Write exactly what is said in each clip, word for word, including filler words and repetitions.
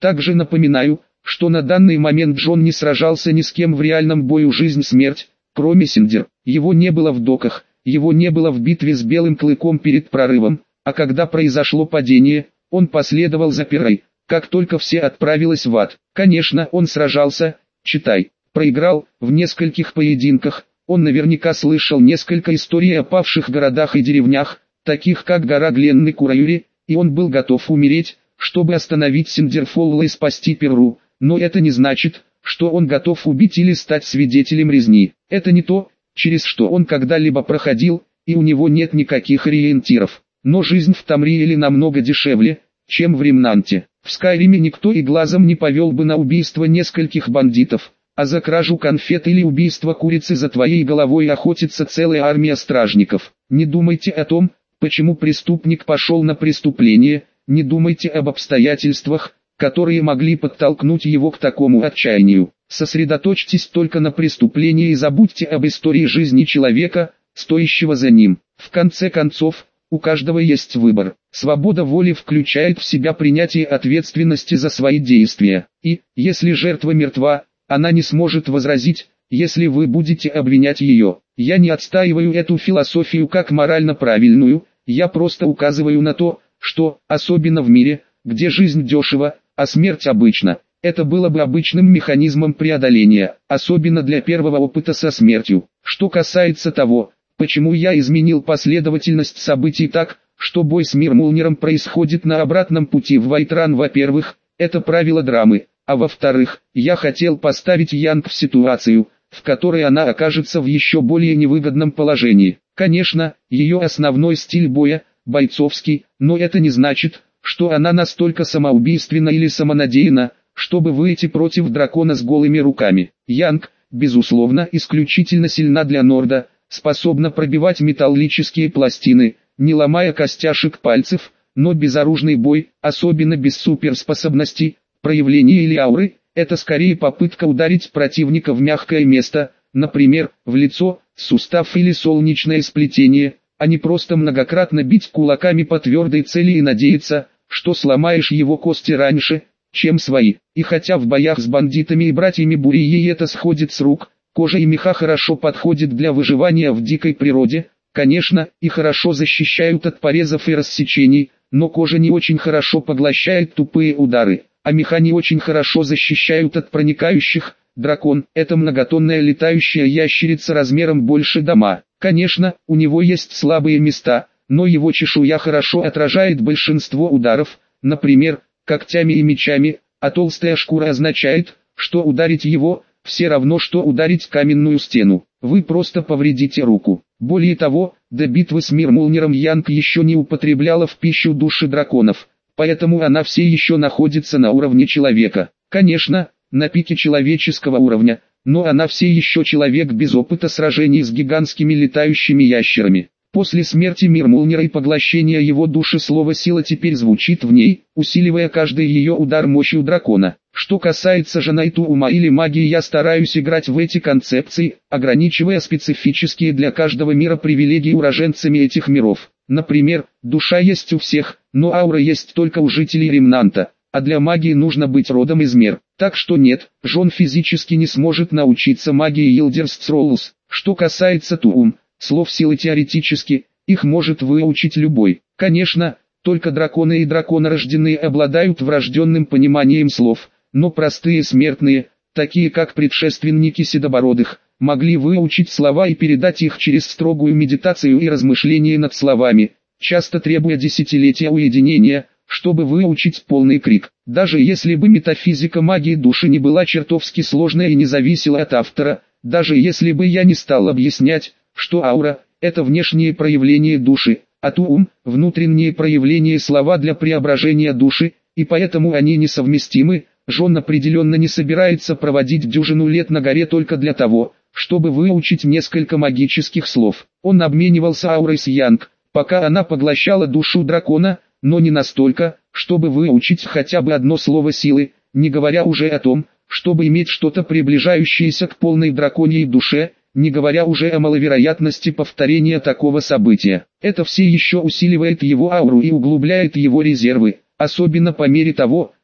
Также напоминаю, что на данный момент Джон не сражался ни с кем в реальном бою жизнь-смерть, кроме Синдер. Его не было в доках, его не было в битве с Белым Клыком перед прорывом, а когда произошло падение, он последовал за Перой, как только все отправились в ад. Конечно, он сражался, читай, проиграл, в нескольких поединках, он наверняка слышал несколько историй о павших городах и деревнях, таких как гора Гленны Кураюри, и он был готов умереть, чтобы остановить Синдерфолла и спасти Перу, но это не значит, что он готов убить или стать свидетелем резни. Это не то, через что он когда-либо проходил, и у него нет никаких ориентиров. Но жизнь в Тамриэле намного дешевле, чем в Ремнанте. В Скайриме никто и глазом не повел бы на убийство нескольких бандитов, а за кражу конфет или убийство курицы за твоей головой охотится целая армия стражников. Не думайте о том, почему преступник пошел на преступление, не думайте об обстоятельствах, которые могли подтолкнуть его к такому отчаянию. Сосредоточьтесь только на преступлении и забудьте об истории жизни человека, стоящего за ним. В конце концов, у каждого есть выбор. Свобода воли включает в себя принятие ответственности за свои действия. И, если жертва мертва, она не сможет возразить, если вы будете обвинять ее. Я не отстаиваю эту философию как морально правильную, я просто указываю на то, что, особенно в мире, где жизнь дешева, а смерть обычна, это было бы обычным механизмом преодоления, особенно для первого опыта со смертью. Что касается того, почему я изменил последовательность событий так, что бой с Мирмулниром происходит на обратном пути в Вайтран, во-первых, это правило драмы, а во-вторых, я хотел поставить Янг в ситуацию, в которой она окажется в еще более невыгодном положении. Конечно, ее основной стиль боя – бойцовский, но это не значит, что она настолько самоубийственна или самонадеянна, чтобы выйти против дракона с голыми руками. Янг, безусловно, исключительно сильна для Норда, способна пробивать металлические пластины, не ломая костяшек пальцев, но безоружный бой, особенно без суперспособностей, проявления или ауры, это скорее попытка ударить противника в мягкое место, например, в лицо, сустав или солнечное сплетение, а не просто многократно бить кулаками по твердой цели и надеяться, что сломаешь его кости раньше, чем свои. И хотя в боях с бандитами и братьями Бурии это сходит с рук, кожа и меха хорошо подходят для выживания в дикой природе, конечно, и хорошо защищают от порезов и рассечений, но кожа не очень хорошо поглощает тупые удары, а меха не очень хорошо защищают от проникающих. Дракон – это многотонная летающая ящерица размером больше дома. Конечно, у него есть слабые места, но его чешуя хорошо отражает большинство ударов, например, когтями и мечами, а толстая шкура означает, что ударить его – все равно что ударить каменную стену. Вы просто повредите руку. Более того, до битвы с Мирмулниром Янг еще не употребляла в пищу души драконов, поэтому она все еще находится на уровне человека. Конечно, на пике человеческого уровня, но она все еще человек без опыта сражений с гигантскими летающими ящерами. После смерти Мирмулнира и поглощения его души слово «сила» теперь звучит в ней, усиливая каждый ее удар мощью дракона. Что касается же Найтуума или магии, я стараюсь играть в эти концепции, ограничивая специфические для каждого мира привилегии уроженцами этих миров. Например, душа есть у всех, но аура есть только у жителей Ремнанта, а для магии нужно быть родом из мер. Так что нет, Джон физически не сможет научиться магии Елдерстроллс. Что касается Туум, слов силы теоретически, их может выучить любой. Конечно, только драконы и драконорожденные обладают врожденным пониманием слов, но простые смертные, такие как предшественники седобородых, могли выучить слова и передать их через строгую медитацию и размышления над словами, часто требуя десятилетия уединения, чтобы выучить полный крик. Даже если бы метафизика магии души не была чертовски сложной и не зависела от автора, даже если бы я не стал объяснять, что аура – это внешние проявления души, а туум – внутренние проявления слова для преображения души, и поэтому они несовместимы, Джон определенно не собирается проводить дюжину лет на горе только для того, чтобы выучить несколько магических слов. Он обменивался аурой с Янг, пока она поглощала душу дракона, но не настолько, чтобы выучить хотя бы одно слово силы, не говоря уже о том, чтобы иметь что-то приближающееся к полной драконьей душе, не говоря уже о маловероятности повторения такого события. Это все еще усиливает его ауру и углубляет его резервы, особенно по мере того,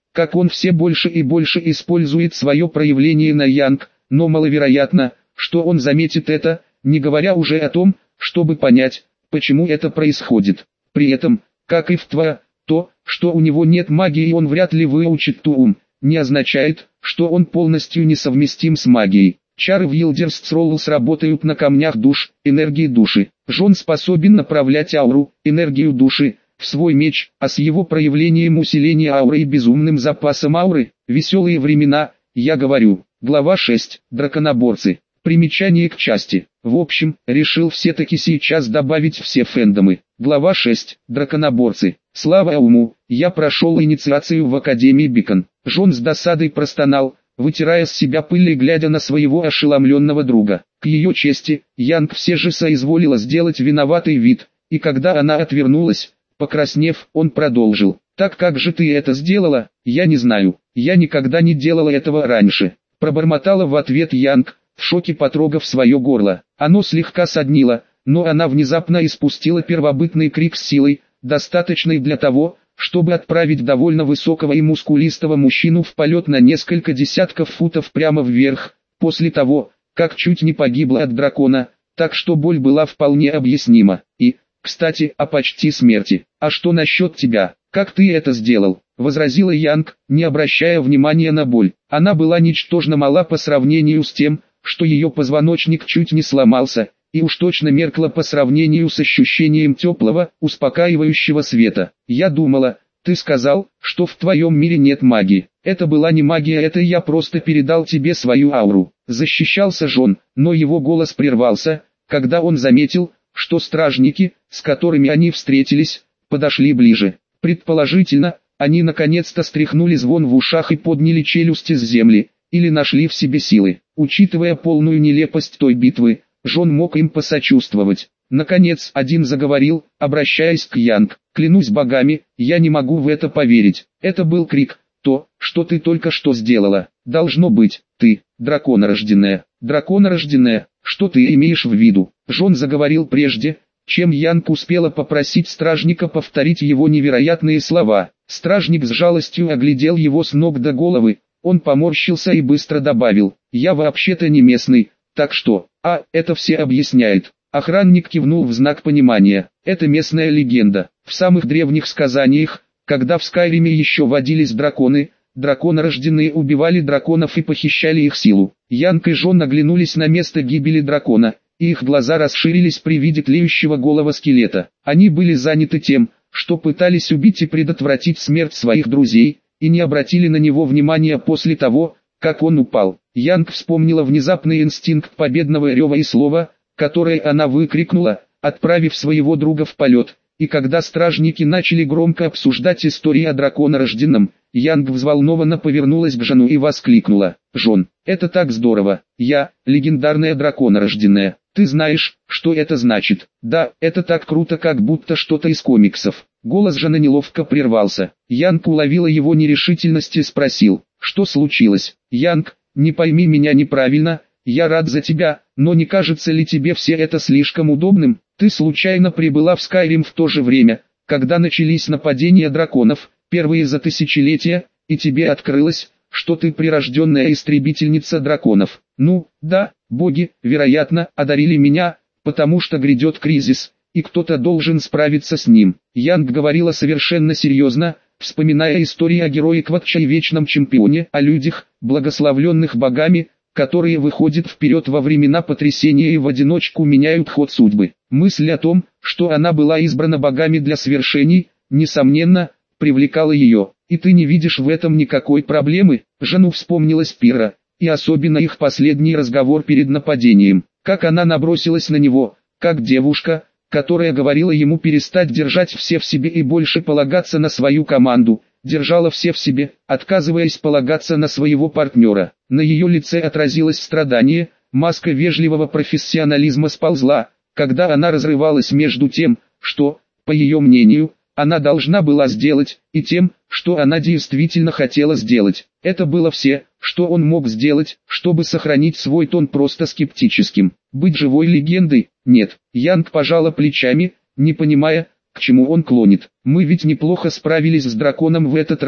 как он все больше и больше использует свое проявление на Янг, но маловероятно, что он заметит это, не говоря уже о том, чтобы понять, почему это происходит. При этом, как и в Тва, то, что у него нет магии и он вряд ли выучит Туум, не означает, что он полностью несовместим с магией. Чары в Yildiz Scrolls работают на камнях душ, энергии души. Джон способен направлять ауру, энергию души, в свой меч, а с его проявлением усиления ауры и безумным запасом ауры, веселые времена, я говорю. Глава шесть. Драконоборцы. Примечание к части. В общем, решил все-таки сейчас добавить все фэндомы. Глава шесть. Драконоборцы. Слава Ауму, я прошел инициацию в Академии Бикон. Джон с досадой простонал, вытирая с себя пыль и глядя на своего ошеломленного друга. К ее чести, Янг все же соизволила сделать виноватый вид, и когда она отвернулась, покраснев, он продолжил. «Так как же ты это сделала, я не знаю, я никогда не делала этого раньше». Пробормотала в ответ Янг, в шоке потрогав свое горло. Оно слегка соднило, но она внезапно испустила первобытный крик с силой, достаточной для того, чтобы отправить довольно высокого и мускулистого мужчину в полет на несколько десятков футов прямо вверх, после того, как чуть не погибла от дракона, так что боль была вполне объяснима. И, кстати, о почти смерти. «А что насчет тебя? Как ты это сделал?» — возразила Янг, не обращая внимания на боль. Она была ничтожно мала по сравнению с тем, что ее позвоночник чуть не сломался, и уж точно меркла по сравнению с ощущением теплого, успокаивающего света. «Я думала, ты сказал, что в твоем мире нет магии». «Это была не магия, это я просто передал тебе свою ауру». Защищался Джон, но его голос прервался, когда он заметил, что стражники, с которыми они встретились, подошли ближе. Предположительно, они наконец-то стряхнули звон в ушах и подняли челюсти с земли, или нашли в себе силы. Учитывая полную нелепость той битвы, Джон мог им посочувствовать. Наконец, один заговорил, обращаясь к Янг. «Клянусь богами, я не могу в это поверить. Это был крик. То, что ты только что сделала. Должно быть, ты, драконорожденная. Драконорожденная, что ты имеешь в виду?» Джон заговорил прежде, чем Янг успела попросить стражника повторить его невероятные слова. Стражник с жалостью оглядел его с ног до головы. Он поморщился и быстро добавил: «Я вообще-то не местный, так что...» «А, это все объясняет». Охранник кивнул в знак понимания. «Это местная легенда. В самых древних сказаниях, когда в Скайриме еще водились драконы, драконорожденные убивали драконов и похищали их силу». Янг и Джон оглянулись на место гибели дракона, и их глаза расширились при виде тлеющего голого скелета. Они были заняты тем, что пытались убить и предотвратить смерть своих друзей, и не обратили на него внимания после того, как он упал. Янг вспомнила внезапный инстинкт победного рева и слова, которое она выкрикнула, отправив своего друга в полет, и когда стражники начали громко обсуждать истории о драконорожденном, Янг взволнованно повернулась к Джону и воскликнула: «Джон, это так здорово! Я, легендарная драконорожденная! Ты знаешь, что это значит?» «Да, это так круто, как будто что-то из комиксов». Голос Джона неловко прервался. Янг уловила его нерешительность и спросил: «Что случилось?» «Янг, не пойми меня неправильно, я рад за тебя, но не кажется ли тебе все это слишком удобным? Ты случайно прибыла в Скайрим в то же время, когда начались нападения драконов, первые за тысячелетия, и тебе открылось, что ты прирожденная истребительница драконов. Ну, да, боги, вероятно, одарили меня, потому что грядет кризис, и кто-то должен справиться с ним». Янг говорила совершенно серьезно, вспоминая истории о герое Кватча и вечном чемпионе, о людях, благословленных богами, которые выходят вперед во времена потрясения и в одиночку меняют ход судьбы. Мысль о том, что она была избрана богами для свершений, несомненно, привлекала ее. «И ты не видишь в этом никакой проблемы?» Жену вспомнилась Пира, и особенно их последний разговор перед нападением. Как она набросилась на него, как девушка, которая говорила ему перестать держать все в себе и больше полагаться на свою команду, держала все в себе, отказываясь полагаться на своего партнера. На ее лице отразилось страдание, маска вежливого профессионализма сползла, когда она разрывалась между тем, что, по ее мнению, она должна была сделать, и тем, что она действительно хотела сделать. Это было все, что он мог сделать, чтобы сохранить свой тон просто скептическим. Быть живой легендой? Нет. Янг пожала плечами, не понимая, к чему он клонит. «Мы ведь неплохо справились с драконом в этот раз,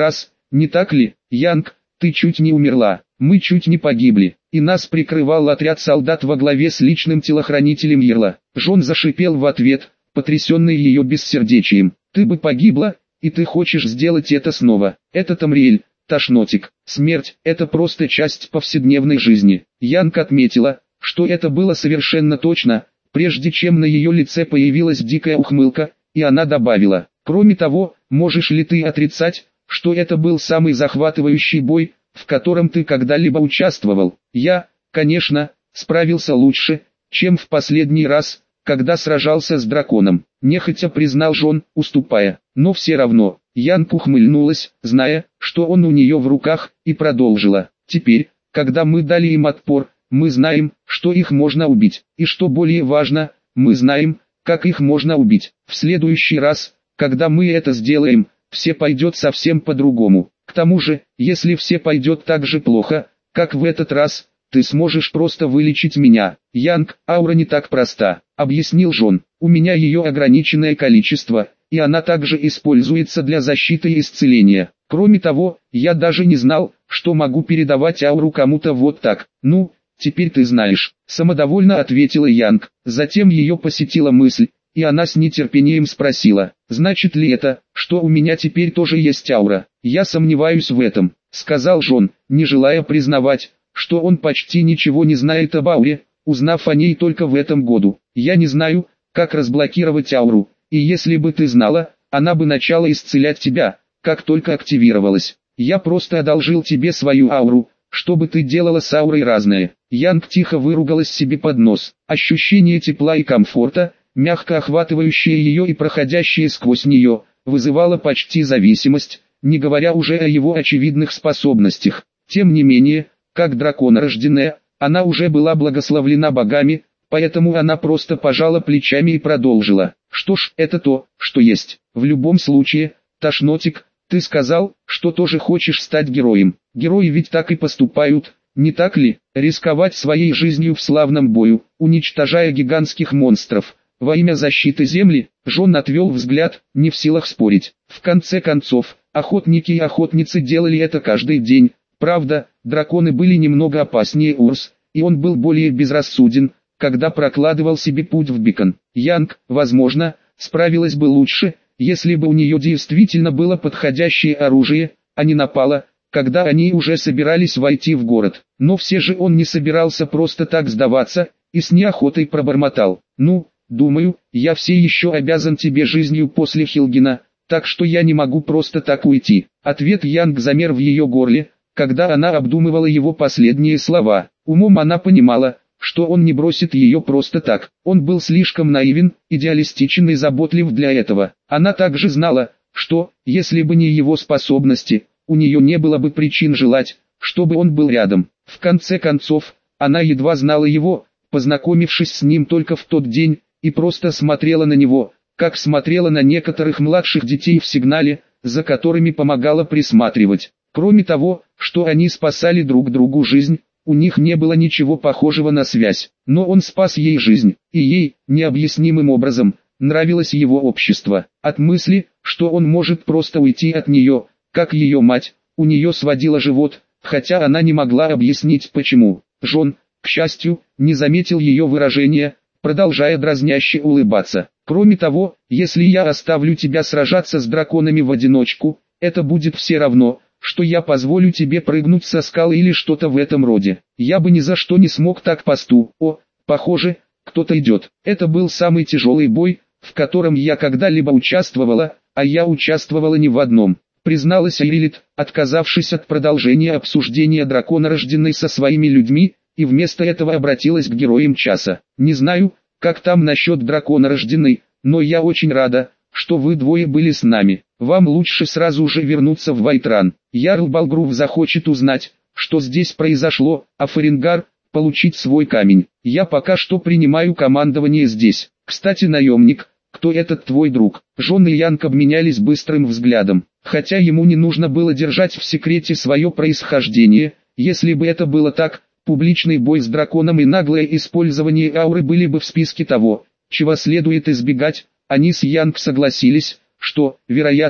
не так ли, Янг? Ты чуть не умерла, мы чуть не погибли, и нас прикрывал отряд солдат во главе с личным телохранителем Йерла. Джон зашипел в ответ, потрясенный ее бессердечием. Ты бы погибла, и ты хочешь сделать это снова. Это Тамриэль, тошнотик. Смерть – это просто часть повседневной жизни. Янг отметила, что это было совершенно точно, прежде чем на ее лице появилась дикая ухмылка, и она добавила: кроме того, можешь ли ты отрицать, что это был самый захватывающий бой, в котором ты когда-либо участвовал? Я, конечно, справился лучше, чем в последний раз, когда сражался с драконом, нехотя признал Джон, уступая. Но все равно, Янг ухмыльнулась, зная, что он у нее в руках, и продолжила: теперь, когда мы дали им отпор, мы знаем, что их можно убить, и что более важно, мы знаем, как их можно убить. В следующий раз, когда мы это сделаем, все пойдет совсем по-другому. К тому же, если все пойдет так же плохо, как в этот раз, ты сможешь просто вылечить меня. Янг, аура не так проста, объяснил Джон. У меня ее ограниченное количество, и она также используется для защиты и исцеления. Кроме того, я даже не знал, что могу передавать ауру кому-то вот так. Ну, теперь ты знаешь, самодовольно ответила Янг. Затем ее посетила мысль, и она с нетерпением спросила: значит ли это, что у меня теперь тоже есть аура? Я сомневаюсь в этом, сказал Джон, не желая признавать, что он почти ничего не знает об ауре, узнав о ней только в этом году. Я не знаю, как разблокировать ауру, и если бы ты знала, она бы начала исцелять тебя, как только активировалась. Я просто одолжил тебе свою ауру, чтобы ты делала с аурой разное. Янг тихо выругалась себе под нос. Ощущение тепла и комфорта, мягко охватывающее ее и проходящее сквозь нее, вызывало почти зависимость, не говоря уже о его очевидных способностях. Тем не менее, как драконорожденная, она уже была благословлена богами, поэтому она просто пожала плечами и продолжила: что ж, это то, что есть. В любом случае, тошнотик, ты сказал, что тоже хочешь стать героем. Герои ведь так и поступают, не так ли? Рисковать своей жизнью в славном бою, уничтожая гигантских монстров, во имя защиты земли. Джон отвел взгляд, не в силах спорить. В конце концов, охотники и охотницы делали это каждый день. Правда, драконы были немного опаснее Урс, и он был более безрассуден, когда прокладывал себе путь в Бикон. Янг, возможно, справилась бы лучше, если бы у нее действительно было подходящее оружие, а не напала, когда они уже собирались войти в город. Но все же он не собирался просто так сдаваться, и с неохотой пробормотал: ну, думаю, я все еще обязан тебе жизнью после Хилгина, так что я не могу просто так уйти. Ответ Янг замер в ее горле, когда она обдумывала его последние слова. Умом она понимала, что он не бросит ее просто так. Он был слишком наивен, идеалистичен и заботлив для этого. Она также знала, что, если бы не его способности, у нее не было бы причин желать, чтобы он был рядом. В конце концов, она едва знала его, познакомившись с ним только в тот день, и просто смотрела на него, как смотрела на некоторых младших детей в сигнале, за которыми помогала присматривать. Кроме того, что они спасали друг другу жизнь, у них не было ничего похожего на связь, но он спас ей жизнь, и ей, необъяснимым образом, нравилось его общество. От мысли, что он может просто уйти от нее, как ее мать, у нее сводило живот, хотя она не могла объяснить почему. Джон, к счастью, не заметил ее выражения, продолжая дразняще улыбаться. Кроме того, если я оставлю тебя сражаться с драконами в одиночку, это будет все равно, что я позволю тебе прыгнуть со скалы или что-то в этом роде. Я бы ни за что не смог так поступить. О, похоже, кто-то идет. Это был самый тяжелый бой, в котором я когда-либо участвовала, а я участвовала не в одном, призналась Айрилит, отказавшись от продолжения обсуждения драконорожденной со своими людьми, и вместо этого обратилась к героям часа. Не знаю, как там насчет драконорожденной, но я очень рада, что вы двое были с нами. Вам лучше сразу же вернуться в Вайтран. Ярл Балгрув захочет узнать, что здесь произошло, а Фарингар – получить свой камень. Я пока что принимаю командование здесь. Кстати, наемник, кто этот твой друг? Джон и Янг обменялись быстрым взглядом. Хотя ему не нужно было держать в секрете свое происхождение, если бы это было так, публичный бой с драконом и наглое использование ауры были бы в списке того, чего следует избегать. Они с Янг согласились, что, вероятно,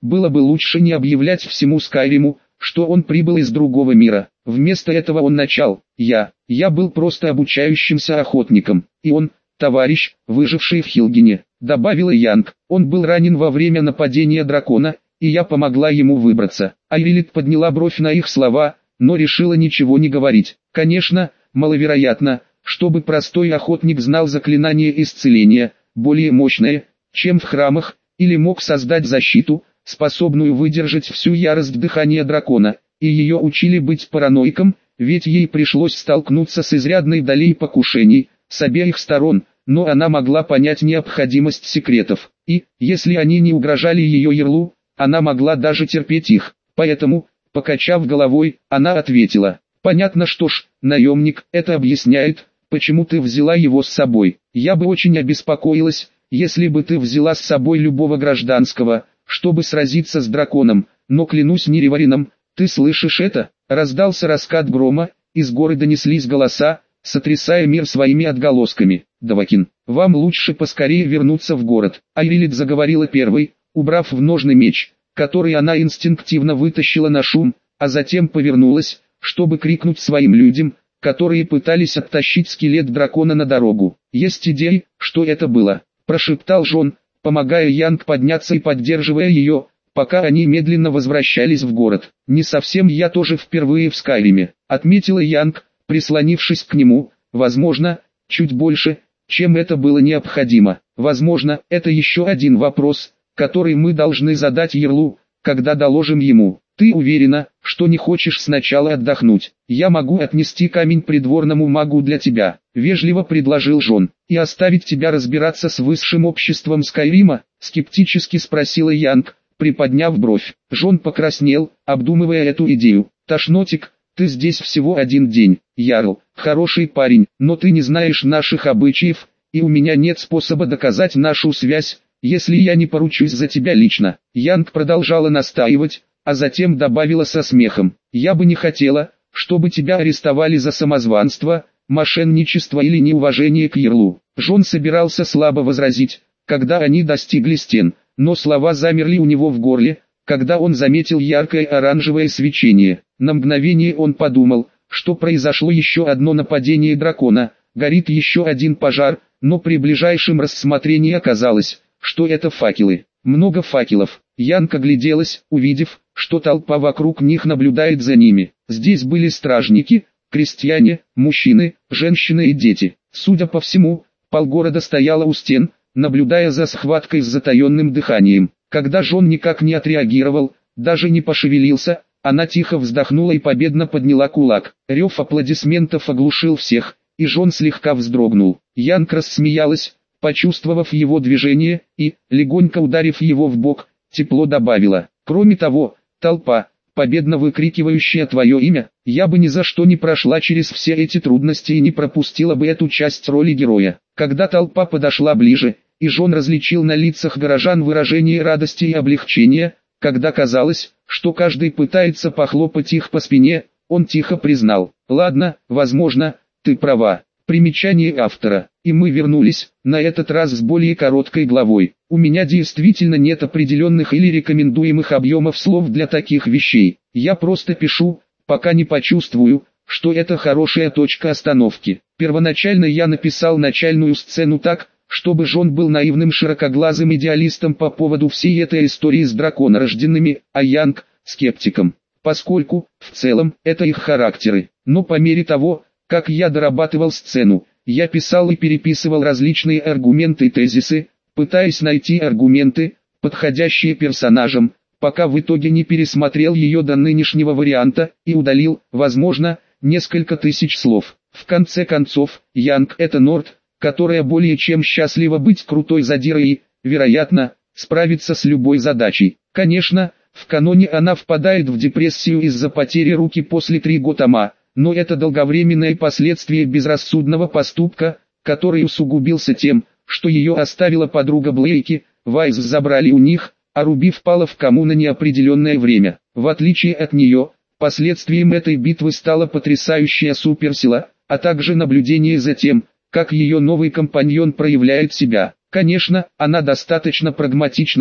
было бы лучше не объявлять всему Скайриму, что он прибыл из другого мира. Вместо этого он начал: «Я, я был просто обучающимся охотником, и он, товарищ, выживший в Хилгене», — добавила Янг. «Он был ранен во время нападения дракона, и я помогла ему выбраться». Айрилит подняла бровь на их слова, но решила ничего не говорить. Конечно, маловероятно, чтобы простой охотник знал заклинание исцеления, более мощное, чем в храмах, или мог создать защиту, способную выдержать всю ярость дыхания дракона, и ее учили быть параноиком, ведь ей пришлось столкнуться с изрядной долей покушений, с обеих сторон, но она могла понять необходимость секретов, и, если они не угрожали ее ярлу, она могла даже терпеть их. Поэтому, покачав головой, она ответила: «Понятно, что ж, наемник, это объясняет, почему ты взяла его с собой. Я бы очень обеспокоилась, если бы ты взяла с собой любого гражданского, чтобы сразиться с драконом, но клянусь Нереварином, ты слышишь это?» Раздался раскат грома, из горы донеслись голоса, сотрясая мир своими отголосками. «Давакин, вам лучше поскорее вернуться в город», — Айрилит заговорила первой, убрав в ножны меч, который она инстинктивно вытащила на шум, а затем повернулась, чтобы крикнуть своим людям, которые пытались оттащить скелет дракона на дорогу. «Есть идеи, что это было?» – прошептал Жон, помогая Янг подняться и поддерживая ее, пока они медленно возвращались в город. «Не совсем, я тоже впервые в Скайриме», – отметила Янг, прислонившись к нему. «Возможно, чуть больше, чем это было необходимо. Возможно, это еще один вопрос, который мы должны задать ярлу, когда доложим ему. Ты уверена, что не хочешь сначала отдохнуть? Я могу отнести камень придворному магу для тебя», — вежливо предложил Жон. «И оставить тебя разбираться с высшим обществом Скайрима?» — скептически спросила Янг, приподняв бровь. Жон покраснел, обдумывая эту идею. «Тошнотик, ты здесь всего один день. Ярл, хороший парень, но ты не знаешь наших обычаев, и у меня нет способа доказать нашу связь, если я не поручусь за тебя лично». Янг продолжала настаивать, а затем добавила со смехом: «Я бы не хотела, чтобы тебя арестовали за самозванство, мошенничество или неуважение к ярлу». Жон собирался слабо возразить, когда они достигли стен, но слова замерли у него в горле, когда он заметил яркое оранжевое свечение. На мгновение он подумал, что произошло еще одно нападение дракона, горит еще один пожар, но при ближайшем рассмотрении оказалось, что это факелы. Много факелов. Янг огляделась, увидев, что толпа вокруг них наблюдает за ними. Здесь были стражники, крестьяне, мужчины, женщины и дети. Судя по всему, полгорода стояло у стен, наблюдая за схваткой с затаенным дыханием. Когда Жон никак не отреагировал, даже не пошевелился, она тихо вздохнула и победно подняла кулак. Рев аплодисментов оглушил всех, и Жон слегка вздрогнул. Янг рассмеялась, почувствовав его движение, и, легонько ударив его в бок, тепло добавила: «Кроме того, толпа, победно выкрикивающая твое имя, я бы ни за что не прошла через все эти трудности и не пропустила бы эту часть роли героя». Когда толпа подошла ближе, и Жон различил на лицах горожан выражение радости и облегчения, когда казалось, что каждый пытается похлопать их по спине, он тихо признал: «Ладно, возможно, ты права». Примечание автора. И мы вернулись, на этот раз с более короткой главой. У меня действительно нет определенных или рекомендуемых объемов слов для таких вещей. Я просто пишу, пока не почувствую, что это хорошая точка остановки. Первоначально я написал начальную сцену так, чтобы Жон был наивным широкоглазым идеалистом по поводу всей этой истории с драконорожденными, а Янг – скептиком, поскольку, в целом, это их характеры. Но по мере того, как я дорабатывал сцену, я писал и переписывал различные аргументы и тезисы, пытаясь найти аргументы, подходящие персонажам, пока в итоге не пересмотрел ее до нынешнего варианта и удалил, возможно, несколько тысяч слов. В конце концов, Янг – это Норд, которая более чем счастлива быть крутой задирой и, вероятно, справиться с любой задачей. Конечно, в каноне она впадает в депрессию из-за потери руки после Триготама, но это долговременное последствие безрассудного поступка, который усугубился тем, что ее оставила подруга Блейки, Вайс забрали у них, а Руби впала в кому на неопределенное время. В отличие от нее, последствием этой битвы стала потрясающая суперсила, а также наблюдение за тем, как ее новый компаньон проявляет себя. Конечно, она достаточно прагматична,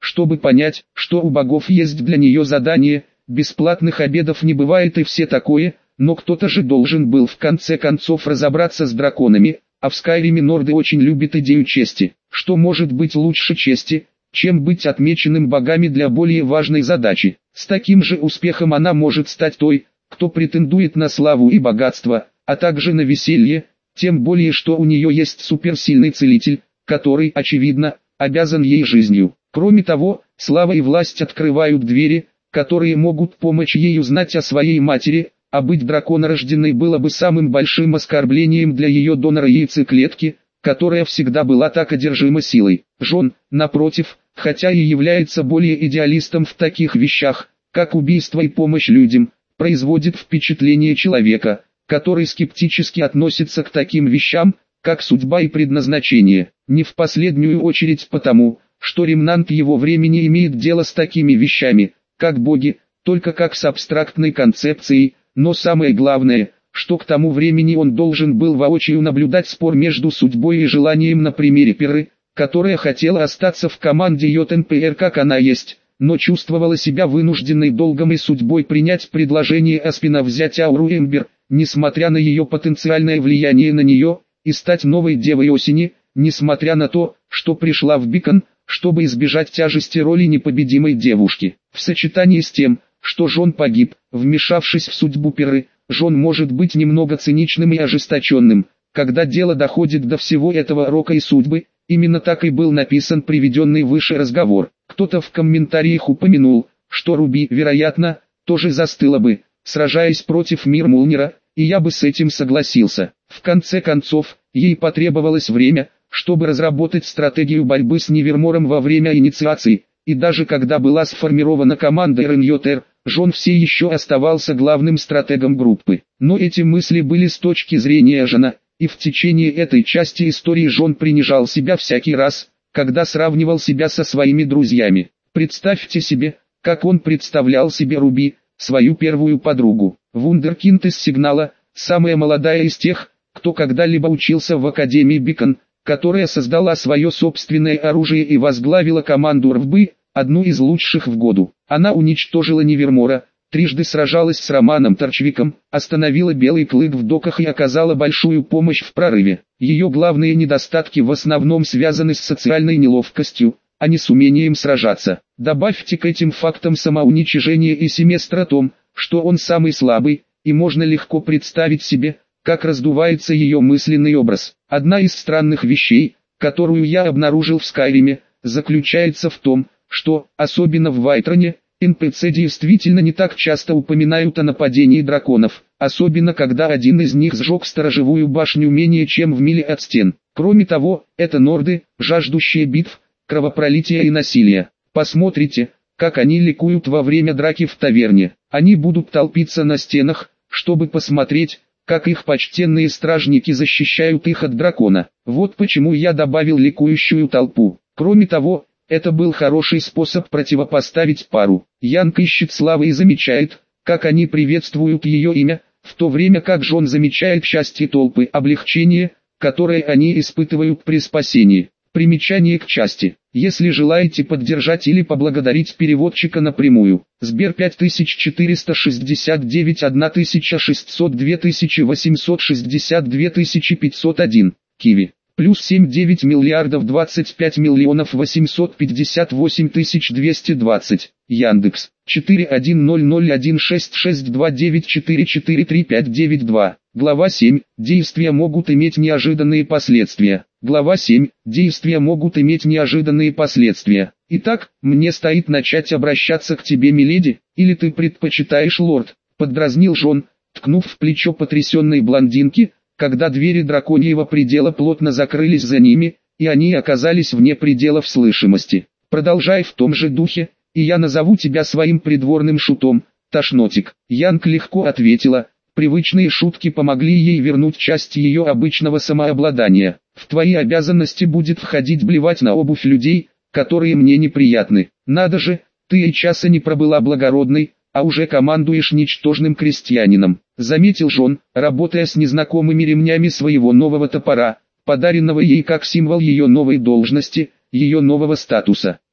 чтобы понять, что у богов есть для нее задание. Бесплатных обедов не бывает и все такое, но кто-то же должен был в конце концов разобраться с драконами, а в Скайриме норды очень любят идею чести. Что может быть лучше чести, чем быть отмеченным богами для более важной задачи? С таким же успехом она может стать той, кто претендует на славу и богатство, а также на веселье, тем более что у нее есть суперсильный целитель, который, очевидно, обязан ей жизнью. Кроме того, слава и власть открывают двери, которые могут помочь ей узнать о своей матери, а быть драконорожденной было бы самым большим оскорблением для ее донора яйцеклетки, которая всегда была так одержима силой. Джон, напротив, хотя и является более идеалистом в таких вещах, как убийство и помощь людям, производит впечатление человека, который скептически относится к таким вещам, как судьба и предназначение. Не в последнюю очередь потому, что ремнант его времени имеет дело с такими вещами, как боги, только как с абстрактной концепцией, но самое главное, что к тому времени он должен был воочию наблюдать спор между судьбой и желанием на примере Перры, которая хотела остаться в команде ЙНПР как она есть, но чувствовала себя вынужденной долгом и судьбой принять предложение Аспина взять ауру Эмбер, несмотря на ее потенциальное влияние на нее, и стать новой Девой Осени, несмотря на то, что пришла в Бикон, чтобы избежать тяжести роли непобедимой девушки. В сочетании с тем, что Джон погиб, вмешавшись в судьбу Перры, Джон может быть немного циничным и ожесточенным, когда дело доходит до всего этого рока и судьбы. Именно так и был написан приведенный выше разговор. Кто-то в комментариях упомянул, что Руби, вероятно, тоже застыла бы, сражаясь против Мирмулнира, и я бы с этим согласился. В конце концов, ей потребовалось время, чтобы разработать стратегию борьбы с Невермором во время инициации, и даже когда была сформирована команда Реньотер, Джон все еще оставался главным стратегом группы. Но эти мысли были с точки зрения Жона, и в течение этой части истории Джон принижал себя всякий раз, когда сравнивал себя со своими друзьями. Представьте себе, как он представлял себе Руби, свою первую подругу. Вундеркинд из Сигнала, самая молодая из тех, кто когда-либо учился в Академии Бикон, которая создала свое собственное оружие и возглавила команду РВБ, одну из лучших в году. Она уничтожила Невермора, трижды сражалась с Романом Торчвиком, остановила Белый Клык в доках и оказала большую помощь в прорыве. Ее главные недостатки в основном связаны с социальной неловкостью, а не с умением сражаться. Добавьте к этим фактам самоуничижение и семестр о том, что он самый слабый, и можно легко представить себе, как раздувается ее мысленный образ. Одна из странных вещей, которую я обнаружил в Скайриме, заключается в том, что, особенно в Вайтроне, эн пи си действительно не так часто упоминают о нападении драконов, особенно когда один из них сжег сторожевую башню менее чем в миле от стен. Кроме того, это норды, жаждущие битв, кровопролития и насилия. Посмотрите, как они ликуют во время драки в таверне. Они будут толпиться на стенах, чтобы посмотреть, как их почтенные стражники защищают их от дракона. Вот почему я добавил ликующую толпу. Кроме того, это был хороший способ противопоставить пару. Янг ищет славы и замечает, как они приветствуют ее имя, в то время как Джон замечает счастье толпы, облегчение, которое они испытывают при спасении. Примечание к части. Если желаете поддержать или поблагодарить переводчика напрямую, Сбер пять тысяч четыреста шестьдесят девять тысяча шестьсот два восемьсот шестьдесят два пятьсот один, Киви. Плюс семь девять миллиардов двадцать пять миллионов восемьсот пятьдесят восемь тысяч двести двадцать. Яндекс. четыре один ноль ноль один шесть шесть два девять четыре четыре три пять девять два. Глава семь. Действия могут иметь неожиданные последствия. Глава семь. Действия могут иметь неожиданные последствия. Итак, мне стоит начать обращаться к тебе, миледи, или ты предпочитаешь лорд? Поддразнил Джон, ткнув в плечо потрясенной блондинки, когда двери драконьего предела плотно закрылись за ними, и они оказались вне пределов слышимости. Продолжай в том же духе, и я назову тебя своим придворным шутом, тошнотик. Янг легко ответила, привычные шутки помогли ей вернуть часть ее обычного самообладания. В твои обязанности будет входить блевать на обувь людей, которые мне неприятны. Надо же, ты и часа не пробыла благородной, а уже командуешь ничтожным крестьянином, заметил Джон, работая с незнакомыми ремнями своего нового топора, подаренного ей как символ ее новой должности, ее нового статуса.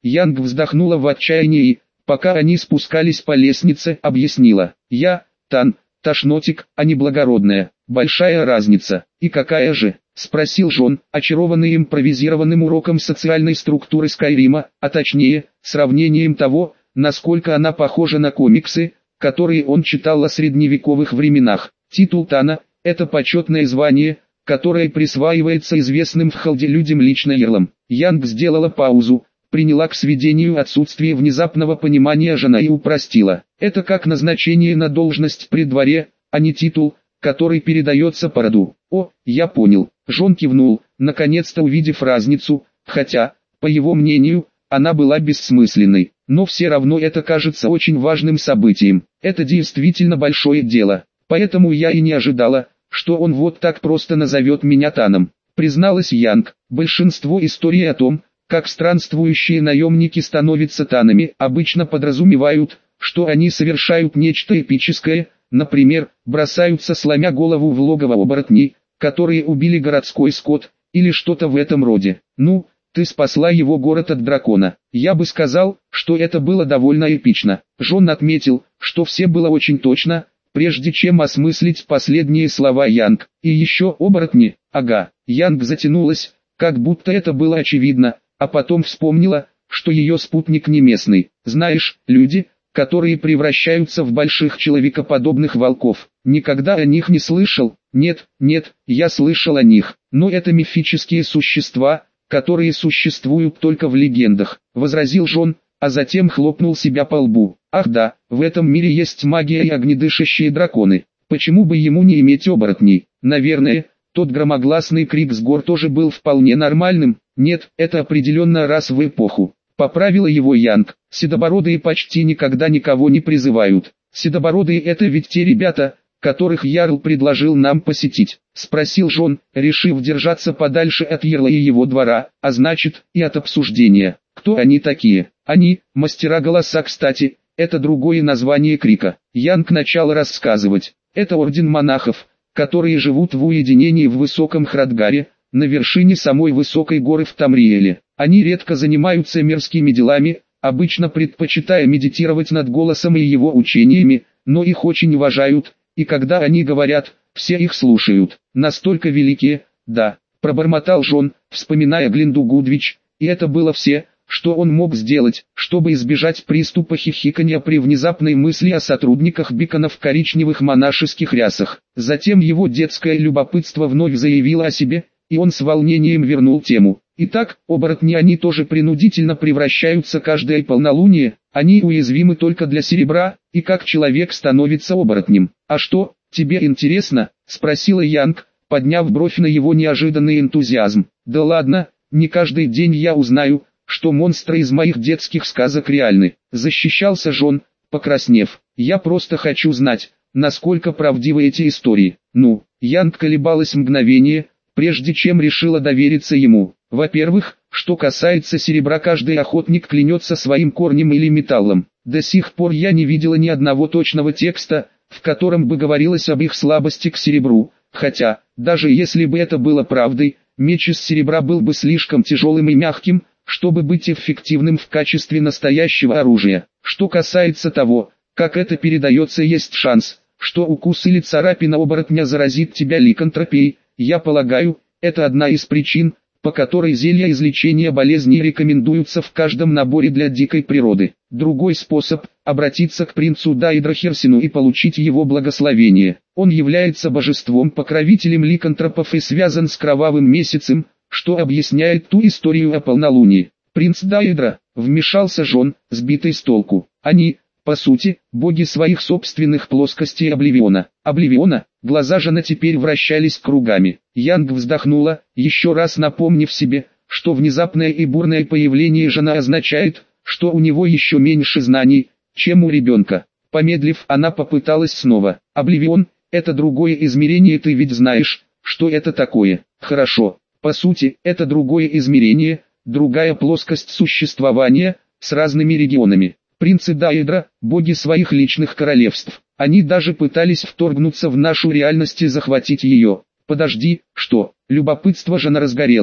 Янг вздохнула в отчаянии и, пока они спускались по лестнице, объяснила. Я, Тан, тошнотик, а не благородная. Большая разница. И какая же? Спросил Джон, очарованный импровизированным уроком социальной структуры Скайрима, а точнее, сравнением того, насколько она похожа на комиксы, которые он читал о средневековых временах. Титул Тана – это почетное звание, которое присваивается известным в Халде людям лично ярлам. Янг сделала паузу, приняла к сведению отсутствие внезапного понимания жена и упростила. Это как назначение на должность при дворе, а не титул, который передается по роду. О, я понял. Джон кивнул, наконец-то увидев разницу, хотя, по его мнению, она была бессмысленной. Но все равно это кажется очень важным событием. Это действительно большое дело. Поэтому я и не ожидала, что он вот так просто назовет меня Таном. Призналась Янг. Большинство историй о том, как странствующие наемники становятся Танами, обычно подразумевают, что они совершают нечто эпическое, например, бросаются сломя голову в логово оборотней, которые убили городской скот, или что-то в этом роде. Ну, ты спасла его город от дракона. Я бы сказал, что это было довольно эпично. Джон отметил, что все было очень точно, прежде чем осмыслить последние слова Янг. И еще оборотни, ага. Янг затянулась, как будто это было очевидно, а потом вспомнила, что ее спутник не местный. Знаешь, люди, которые превращаются в больших человекоподобных волков. Никогда о них не слышал? Нет, нет, я слышал о них, но это мифические существа, которые существуют только в легендах, возразил Джон, а затем хлопнул себя по лбу. Ах да, в этом мире есть магия и огнедышащие драконы. Почему бы ему не иметь оборотней? Наверное, тот громогласный крик с гор тоже был вполне нормальным. Нет, это определенно раз в эпоху. Поправила его Янг. Седобородые почти никогда никого не призывают. Седобородые — это ведь те ребята, которых Ярл предложил нам посетить? Спросил Джон, решив держаться подальше от Ярла и его двора, а значит, и от обсуждения. Кто они такие? Они, мастера голоса, кстати, это другое название крика. Янг начал рассказывать. Это орден монахов, которые живут в уединении в высоком Храдгаре, на вершине самой высокой горы в Тамриэле. Они редко занимаются мирскими делами, обычно предпочитая медитировать над голосом и его учениями, но их очень уважают, и когда они говорят, все их слушают. Настолько великие, да, пробормотал Джон, вспоминая Глинду Гудвич, и это было все, что он мог сделать, чтобы избежать приступа хихиканья при внезапной мысли о сотрудниках Бикона в коричневых монашеских рясах. Затем его детское любопытство вновь заявило о себе, и он с волнением вернул тему. Итак, оборотни они тоже принудительно превращаются каждое полнолуние, они уязвимы только для серебра, и как человек становится оборотнем. А что, тебе интересно? Спросила Янг, подняв бровь на его неожиданный энтузиазм. Да ладно, не каждый день я узнаю, что монстры из моих детских сказок реальны. Защищался Джон, покраснев. Я просто хочу знать, насколько правдивы эти истории. Ну, Янг колебалась мгновение, прежде чем решила довериться ему. Во-первых, что касается серебра, каждый охотник клянется своим корнем или металлом. До сих пор я не видела ни одного точного текста, в котором бы говорилось об их слабости к серебру, хотя, даже если бы это было правдой, меч из серебра был бы слишком тяжелым и мягким, чтобы быть эффективным в качестве настоящего оружия. Что касается того, как это передается, есть шанс, что укус или царапина оборотня заразит тебя ликантропией. Я полагаю, это одна из причин, по которой зелья излечения болезней рекомендуются в каждом наборе для дикой природы. Другой способ – обратиться к принцу Дайдрахерсину и получить его благословение. Он является божеством-покровителем ликантропов и связан с кровавым месяцем, что объясняет ту историю о полнолунии. Принц Дайдра, вмешался Джон, сбитый с толку. Они, по сути, боги своих собственных плоскостей Обливиона. Обливиона? Глаза Жена теперь вращались кругами. Янг вздохнула, еще раз напомнив себе, что внезапное и бурное появление Жена означает, что у него еще меньше знаний, чем у ребенка. Помедлив, она попыталась снова. Обливион – это другое измерение, ты ведь знаешь, что это такое. Хорошо, по сути, это другое измерение, другая плоскость существования, с разными регионами. Принцы Дайдра – боги своих личных королевств. Они даже пытались вторгнуться в нашу реальность и захватить ее. Подожди, что? Любопытство Жена разгорелось.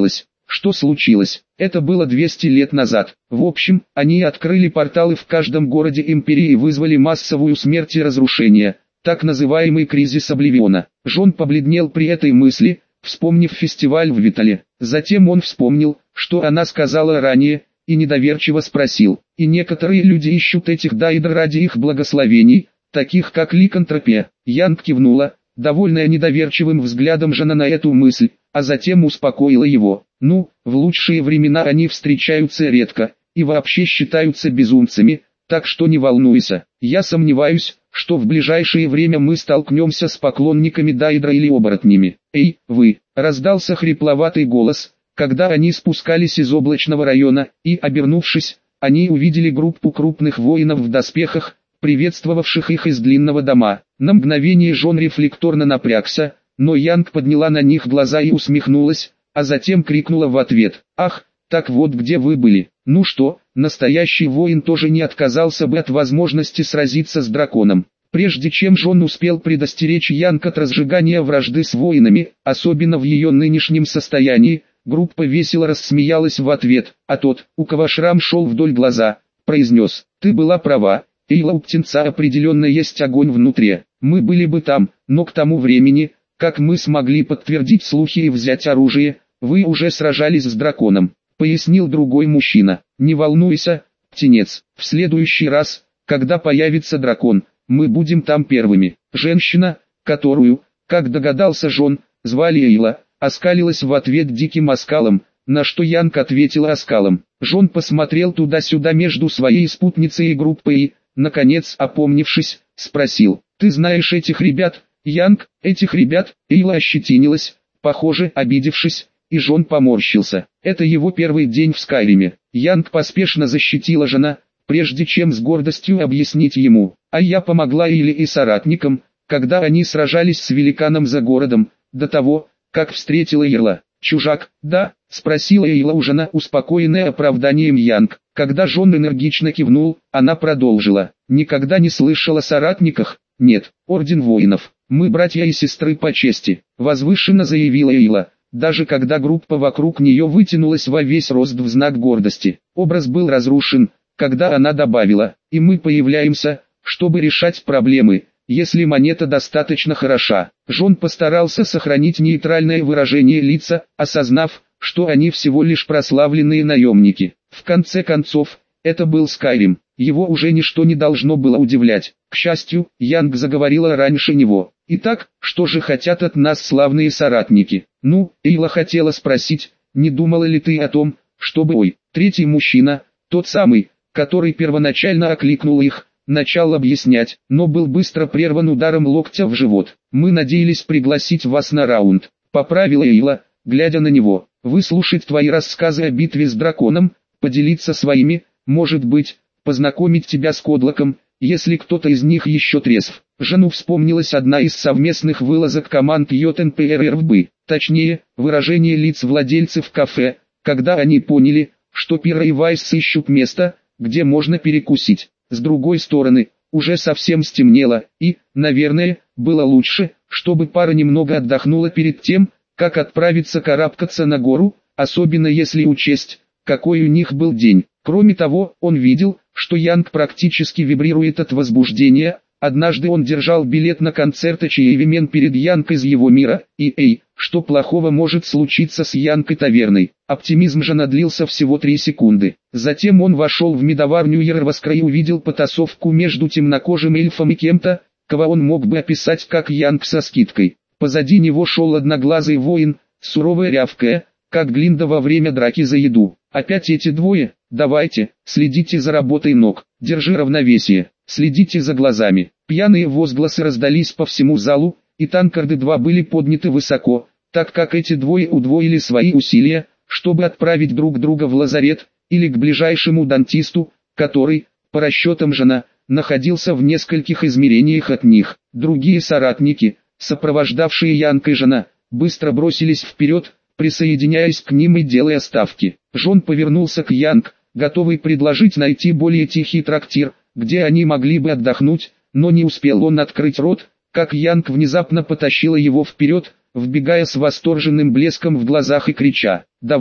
Что случилось? Это было двести лет назад. В общем, они открыли порталы в каждом городе империи и вызвали массовую смерть и разрушение, так называемый кризис Обливиона. Джон побледнел при этой мысли, вспомнив фестиваль в Витале. Затем он вспомнил, что она сказала ранее, и недоверчиво спросил. И некоторые люди ищут этих даидр ради их благословений, таких как ликантропия. Янг кивнула, довольная недоверчивым взглядом жена на эту мысль, а затем успокоила его. Ну, в лучшие времена они встречаются редко, и вообще считаются безумцами, так что не волнуйся. Я сомневаюсь, что в ближайшее время мы столкнемся с поклонниками даидра или оборотнями. Эй, вы! Раздался хрипловатый голос, когда они спускались из облачного района, и, обернувшись, они увидели группу крупных воинов в доспехах, приветствовавших их из длинного дома. На мгновение Джон рефлекторно напрягся, но Янг подняла на них глаза и усмехнулась, а затем крикнула в ответ: «Ах, так вот где вы были!» Ну что, настоящий воин тоже не отказался бы от возможности сразиться с драконом. Прежде чем Джон успел предостеречь Янг от разжигания вражды с воинами, особенно в ее нынешнем состоянии, группа весело рассмеялась в ответ, а тот, у кого шрам шел вдоль глаза, произнес: «Ты была права, Эйла, у птенца определенно есть огонь внутри. Мы были бы там, но к тому времени, как мы смогли подтвердить слухи и взять оружие, вы уже сражались с драконом», — пояснил другой мужчина. «Не волнуйся, птенец, в следующий раз, когда появится дракон, мы будем там первыми». Женщина, которую, как догадался Джон, звали Эйла, оскалилась в ответ диким оскалом, на что Янг ответила оскалом. Джон посмотрел туда-сюда между своей спутницей и группой и, наконец опомнившись, спросил: «Ты знаешь этих ребят, Янг?» «Этих ребят?» Эйла ощетинилась, похоже, обидевшись, и Джон поморщился. Это его первый день в Скайриме. Янг поспешно защитила жена, прежде чем с гордостью объяснить ему: «А я помогла Эйле и соратникам, когда они сражались с великаном за городом, до того, как встретила Эйла». «Чужак, да?» — спросила Эйла у жена, успокоенная оправданием Янг. Когда Джон энергично кивнул, она продолжила: «Никогда не слышала о соратниках?» «Нет, орден воинов. Мы братья и сестры по чести», — возвышенно заявила Эйла, даже когда группа вокруг нее вытянулась во весь рост в знак гордости. Образ был разрушен, когда она добавила: «И мы появляемся, чтобы решать проблемы, если монета достаточно хороша». Джон постарался сохранить нейтральное выражение лица, осознав, что они всего лишь прославленные наемники. В конце концов, это был Скайрим, его уже ничто не должно было удивлять. К счастью, Янг заговорила раньше него. «Итак, что же хотят от нас славные соратники?» «Ну», Эйла хотела спросить, «не думала ли ты о том, чтобы...» Ой, третий мужчина, тот самый, который первоначально окликнул их, начал объяснять, но был быстро прерван ударом локтя в живот. «Мы надеялись пригласить вас на раунд», — поправила Эйла, глядя на него, «выслушать твои рассказы о битве с драконом, поделиться своими, может быть, познакомить тебя с Кодлоком, если кто-то из них еще трезв». Жену вспомнилась одна из совместных вылазок команд ЙОТНПРРБ, точнее, выражение лиц владельцев кафе, когда они поняли, что Пира и Вайс ищут место, где можно перекусить. С другой стороны, уже совсем стемнело, и, наверное, было лучше, чтобы пара немного отдохнула перед тем, как отправиться карабкаться на гору, особенно если учесть, какой у них был день. Кроме того, он видел, что Янг практически вибрирует от возбуждения. Однажды он держал билет на концерт Эчиевимен перед Янг из его мира, и эй, что плохого может случиться с Янг и таверной. Оптимизм же надлился всего три секунды. Затем он вошел в медоварню Ерваскра и увидел потасовку между темнокожим эльфом и кем-то, кого он мог бы описать как Янг со скидкой. Позади него шел одноглазый воин, суровая рявкая, как Глинда во время драки за еду. «Опять эти двое? Давайте, следите за работой ног, держи равновесие, следите за глазами». Пьяные возгласы раздались по всему залу, и Танкарды два были подняты высоко, так как эти двое удвоили свои усилия, чтобы отправить друг друга в лазарет, или к ближайшему дантисту, который, по расчетам жена, находился в нескольких измерениях от них. Другие соратники, сопровождавшие Янг и жена, быстро бросились вперед, присоединяясь к ним и делая ставки. Джон повернулся к Янг, готовый предложить найти более тихий трактир, где они могли бы отдохнуть, но не успел он открыть рот, как Янг внезапно потащила его вперед, вбегая с восторженным блеском в глазах и крича: «Давай,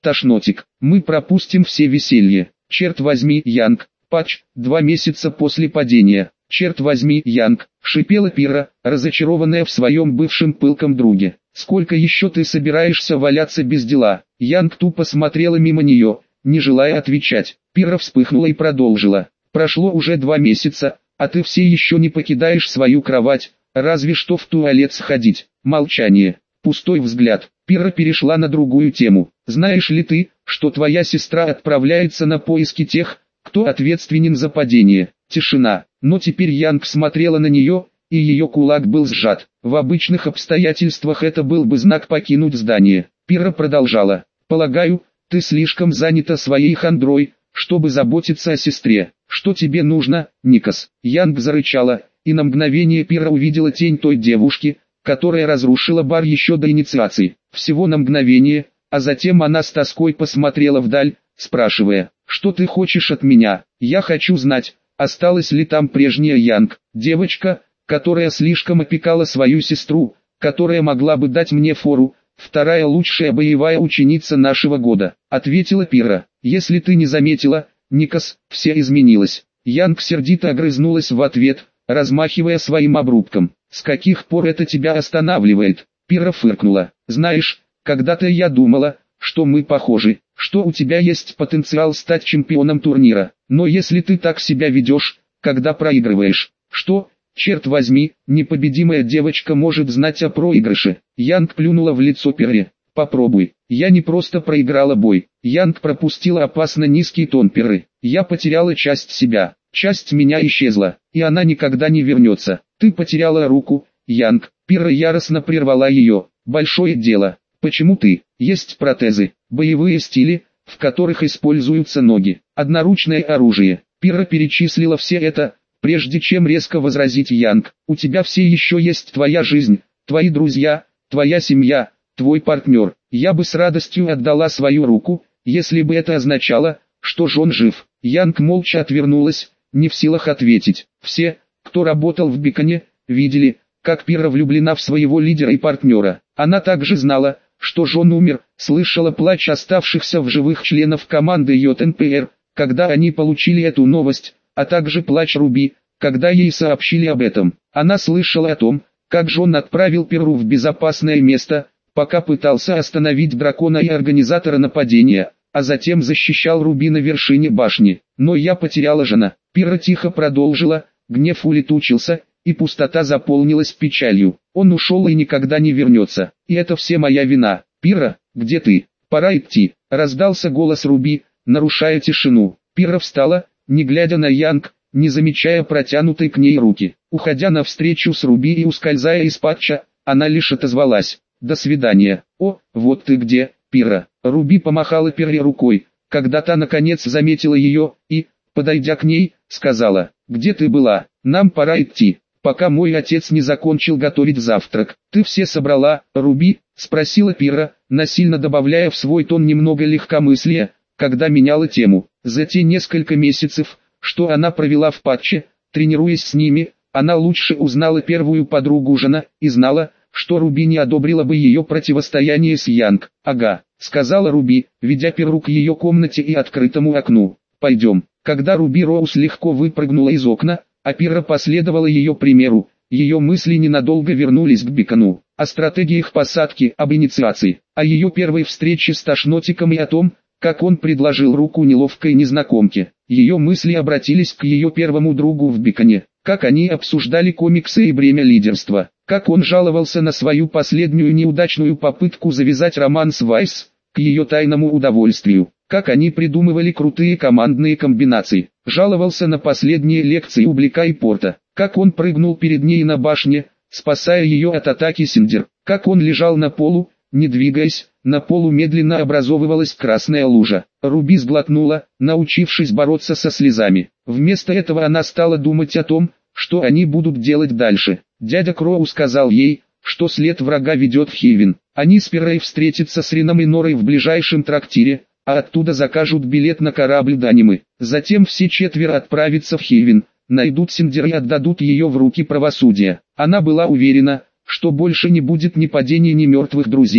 тошнотик. Мы пропустим все веселье. Черт возьми, Янг, Патч, два месяца после падения. Черт возьми, Янг, шипела Пирра, разочарованная в своем бывшем пылком друге. Сколько еще ты собираешься валяться без дела? Янг тупо смотрела мимо нее, не желая отвечать. Пирра вспыхнула и продолжила. Прошло уже два месяца, а ты все еще не покидаешь свою кровать, разве что в туалет сходить. Молчание. Пустой взгляд. Пирра перешла на другую тему. Знаешь ли ты, что твоя сестра отправляется на поиски тех, кто ответственен за падение? Тишина. Но теперь Янг смотрела на нее, и ее кулак был сжат. В обычных обстоятельствах это был бы знак покинуть здание. Пирра продолжала. Полагаю, ты слишком занята своей хандрой, чтобы заботиться о сестре. Что тебе нужно, Никас? Янг зарычала, и на мгновение Пирра увидела тень той девушки, которая разрушила бар еще до инициации. Всего на мгновение, а затем она с тоской посмотрела вдаль, спрашивая, что ты хочешь от меня? Я хочу знать, осталась ли там прежняя Янг, девочка, которая слишком опекала свою сестру, которая могла бы дать мне фору, вторая лучшая боевая ученица нашего года, ответила Пирра. Если ты не заметила, Никас, все изменилось. Янг сердито огрызнулась в ответ, размахивая своим обрубком. С каких пор это тебя останавливает? Пирра фыркнула. Знаешь, когда-то я думала, что мы похожи, что у тебя есть потенциал стать чемпионом турнира. Но если ты так себя ведешь, когда проигрываешь, что, черт возьми, непобедимая девочка может знать о проигрыше? Янг плюнула в лицо Пирре. Попробуй. Я не просто проиграла бой. Янг пропустила опасно низкий тон Пирры. Я потеряла часть себя. Часть меня исчезла, и она никогда не вернется. Ты потеряла руку, Янг. Пирра яростно прервала ее. Большое дело. Почему ты? Есть протезы, боевые стили, в которых используются ноги, одноручное оружие. Пирра перечислила все это, прежде чем резко возразить Янг. У тебя все еще есть твоя жизнь, твои друзья, твоя семья, твой партнер. Я бы с радостью отдала свою руку, если бы это означало, что Джон жив. Янг молча отвернулась, не в силах ответить. Все, кто работал в Биконе, видели, как Пирра влюблена в своего лидера и партнера. Она также знала, что Джон умер, слышала плач оставшихся в живых членов команды J N P R, когда они получили эту новость, а также плач Руби, когда ей сообщили об этом. Она слышала о том, как Джон отправил Пирру в безопасное место, пока пытался остановить дракона и организатора нападения, а затем защищал Руби на вершине башни. Но я потеряла Жона. Пирра тихо продолжила, гнев улетучился, и пустота заполнилась печалью. Он ушел и никогда не вернется. И это все моя вина. Пирра, где ты? Пора идти. Раздался голос Руби, нарушая тишину. Пирра встала, не глядя на Янг, не замечая протянутой к ней руки. Уходя навстречу с Руби и ускользая из патча, она лишь отозвалась. До свидания. О, вот ты где, Пирра. Руби помахала Пирре рукой, когда та наконец заметила ее, и, подойдя к ней, сказала, где ты была? Нам пора идти, пока мой отец не закончил готовить завтрак. Ты все собрала, Руби? Спросила Пирра, насильно добавляя в свой тон немного легкомыслия, когда меняла тему. За те несколько месяцев, что она провела в патче, тренируясь с ними, она лучше узнала первую подругу Жона, и знала, что Руби не одобрила бы ее противостояние с Янг. «Ага», — сказала Руби, ведя Пирру к ее комнате и открытому окну. «Пойдем». Когда Руби Роуз легко выпрыгнула из окна, а Пирра последовала ее примеру, ее мысли ненадолго вернулись к Бикону, о стратегиях посадки, об инициации, о ее первой встрече с Тошнотиком и о том, как он предложил руку неловкой незнакомке. Ее мысли обратились к ее первому другу в Биконе, как они обсуждали комиксы и бремя лидерства, как он жаловался на свою последнюю неудачную попытку завязать роман с Вайс, к ее тайному удовольствию, как они придумывали крутые командные комбинации, жаловался на последние лекции у Блика и Порта, как он прыгнул перед ней на башне, спасая ее от атаки Синдер, как он лежал на полу, не двигаясь, на полу медленно образовывалась красная лужа. Руби сглотнула, научившись бороться со слезами. Вместо этого она стала думать о том, что они будут делать дальше. Дядя Кроу сказал ей, что след врага ведет в Хейвен. Они с Пиррой встретятся с Рином и Норой в ближайшем трактире, а оттуда закажут билет на корабль Данимы. Затем все четверо отправятся в Хейвен, найдут Синдер и отдадут ее в руки правосудия. Она была уверена, что больше не будет ни падений, ни мертвых друзей.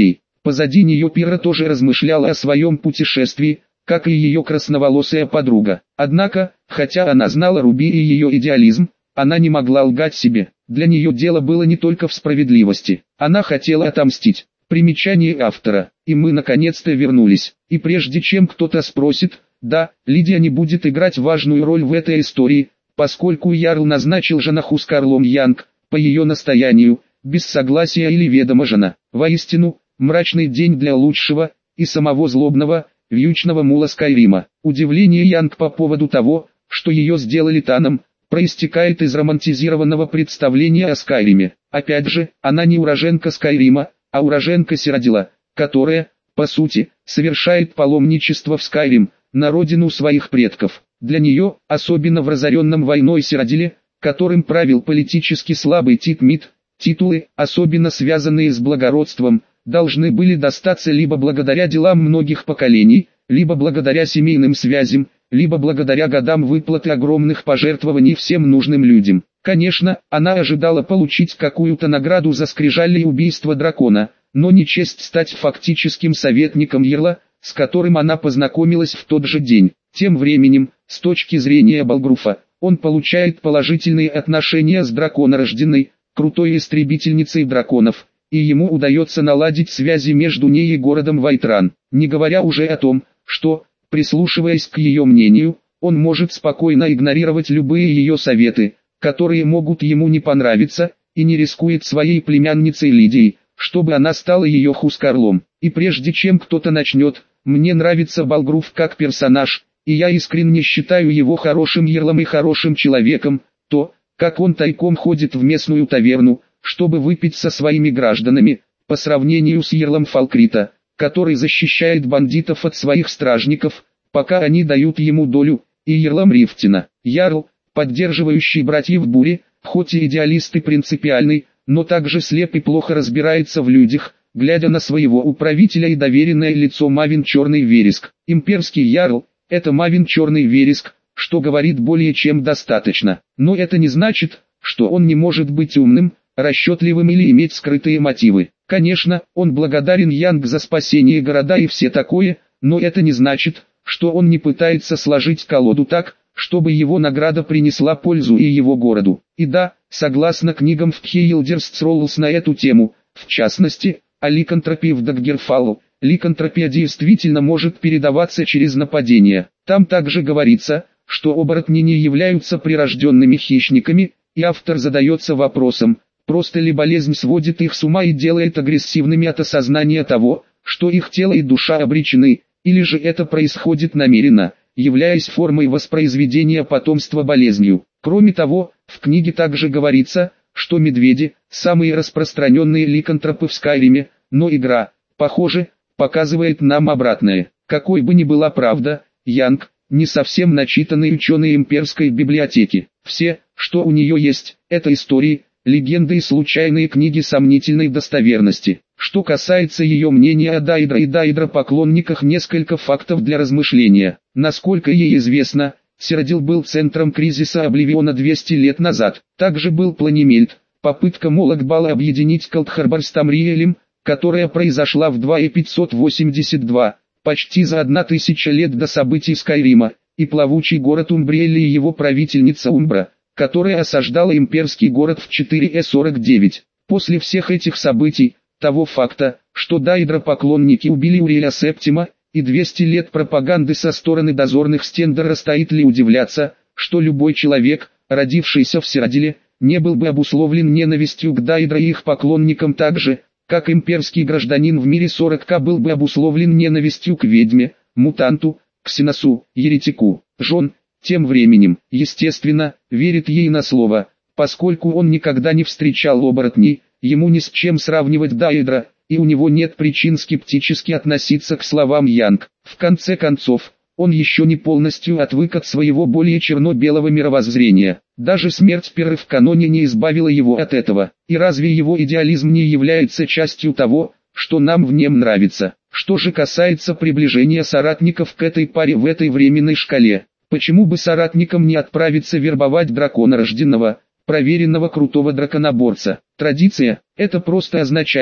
Позади нее Пира тоже размышляла о своем путешествии, как и ее красноволосая подруга. Однако, хотя она знала Руби и ее идеализм, она не могла лгать себе. Для нее дело было не только в справедливости. Она хотела отомстить. Примечание автора. И мы наконец-то вернулись. И прежде чем кто-то спросит, да, Лидия не будет играть важную роль в этой истории, поскольку Ярл назначил женаху с Карлом Янг, по ее настоянию, без согласия или ведома жена. Воистину, мрачный день для лучшего, и самого злобного, вьючного мула Скайрима. Удивление Янг по поводу того, что ее сделали Таном, проистекает из романтизированного представления о Скайриме. Опять же, она не уроженка Скайрима, а уроженка Сиродила, которая, по сути, совершает паломничество в Скайрим, на родину своих предков. Для нее, особенно в разоренном войной Сиродиле, которым правил политически слабый Тит Мит, титулы, особенно связанные с благородством, должны были достаться либо благодаря делам многих поколений, либо благодаря семейным связям, либо благодаря годам выплаты огромных пожертвований всем нужным людям. Конечно, она ожидала получить какую-то награду за скрижали и убийство дракона, но не честь стать фактическим советником Ярла, с которым она познакомилась в тот же день. Тем временем, с точки зрения Балгруфа, он получает положительные отношения с драконорожденной, крутой истребительницей драконов, и ему удается наладить связи между ней и городом Вайтран, не говоря уже о том, что, прислушиваясь к ее мнению, он может спокойно игнорировать любые ее советы, которые могут ему не понравиться, и не рискует своей племянницей Лидией, чтобы она стала ее хускарлом. И прежде чем кто-то начнет, мне нравится Балгруф как персонаж, и я искренне считаю его хорошим ярлом и хорошим человеком, то, как он тайком ходит в местную таверну, чтобы выпить со своими гражданами, по сравнению с ярлом Фалкрита, который защищает бандитов от своих стражников, пока они дают ему долю, и ярлом Рифтина. Ярл, поддерживающий братьев Бури, хоть и идеалист и принципиальный, но также слеп и плохо разбирается в людях, глядя на своего управителя и доверенное лицо Мавин Черный Вереск. Имперский ярл – это Мавин Черный Вереск, что говорит более чем достаточно. Но это не значит, что он не может быть умным, расчетливым или иметь скрытые мотивы. Конечно, он благодарен Янг за спасение города и все такое, но это не значит, что он не пытается сложить колоду так, чтобы его награда принесла пользу и его городу. И да, согласно книгам в Тхейлдерс Роллс на эту тему, в частности, о ликантропии в Даггерфаллу, ликантропия действительно может передаваться через нападение. Там также говорится, что оборотни не являются прирожденными хищниками, и автор задается вопросом, просто ли болезнь сводит их с ума и делает агрессивными от осознания того, что их тело и душа обречены, или же это происходит намеренно, являясь формой воспроизведения потомства болезнью. Кроме того, в книге также говорится, что медведи – самые распространенные ликантропы в Скайриме, но игра, похоже, показывает нам обратное. Какой бы ни была правда, Янг – не совсем начитанный ученый имперской библиотеки. Все, что у нее есть, это истории, легенды и случайные книги сомнительной достоверности. Что касается ее мнения о Дайдра и Дайдра-поклонниках, несколько фактов для размышления. Насколько ей известно, Сиродил был центром кризиса Обливиона двести лет назад. Также был Планимельд, попытка Молокбала объединить Калдхарбар с Тамриэлем, которая произошла в два тысячи пятьсот восемьдесят два, почти за одна тысяча лет до событий Скайрима, и плавучий город Умбриэлли и его правительница Умбра, которая осаждала имперский город в четыреста сорок девять. После всех этих событий, того факта, что Дайдра-поклонники убили Уриэля Септима, и двести лет пропаганды со стороны дозорных Стендера, стоит ли удивляться, что любой человек, родившийся в Сиродиле, не был бы обусловлен ненавистью к Дайдра и их поклонникам так же, как имперский гражданин в мире сорок ка был бы обусловлен ненавистью к ведьме, мутанту, ксеносу, еретику. Жон, тем временем, естественно, верит ей на слово, поскольку он никогда не встречал оборотней, ему ни с чем сравнивать Дайдра, и у него нет причин скептически относиться к словам Янг. В конце концов, он еще не полностью отвык от своего более черно-белого мировоззрения. Даже смерть Перы в каноне не избавила его от этого. И разве его идеализм не является частью того, что нам в нем нравится? Что же касается приближения соратников к этой паре в этой временной шкале, почему бы соратникам не отправиться вербовать драконорожденного, проверенного крутого драконоборца? Традиция, это просто означает,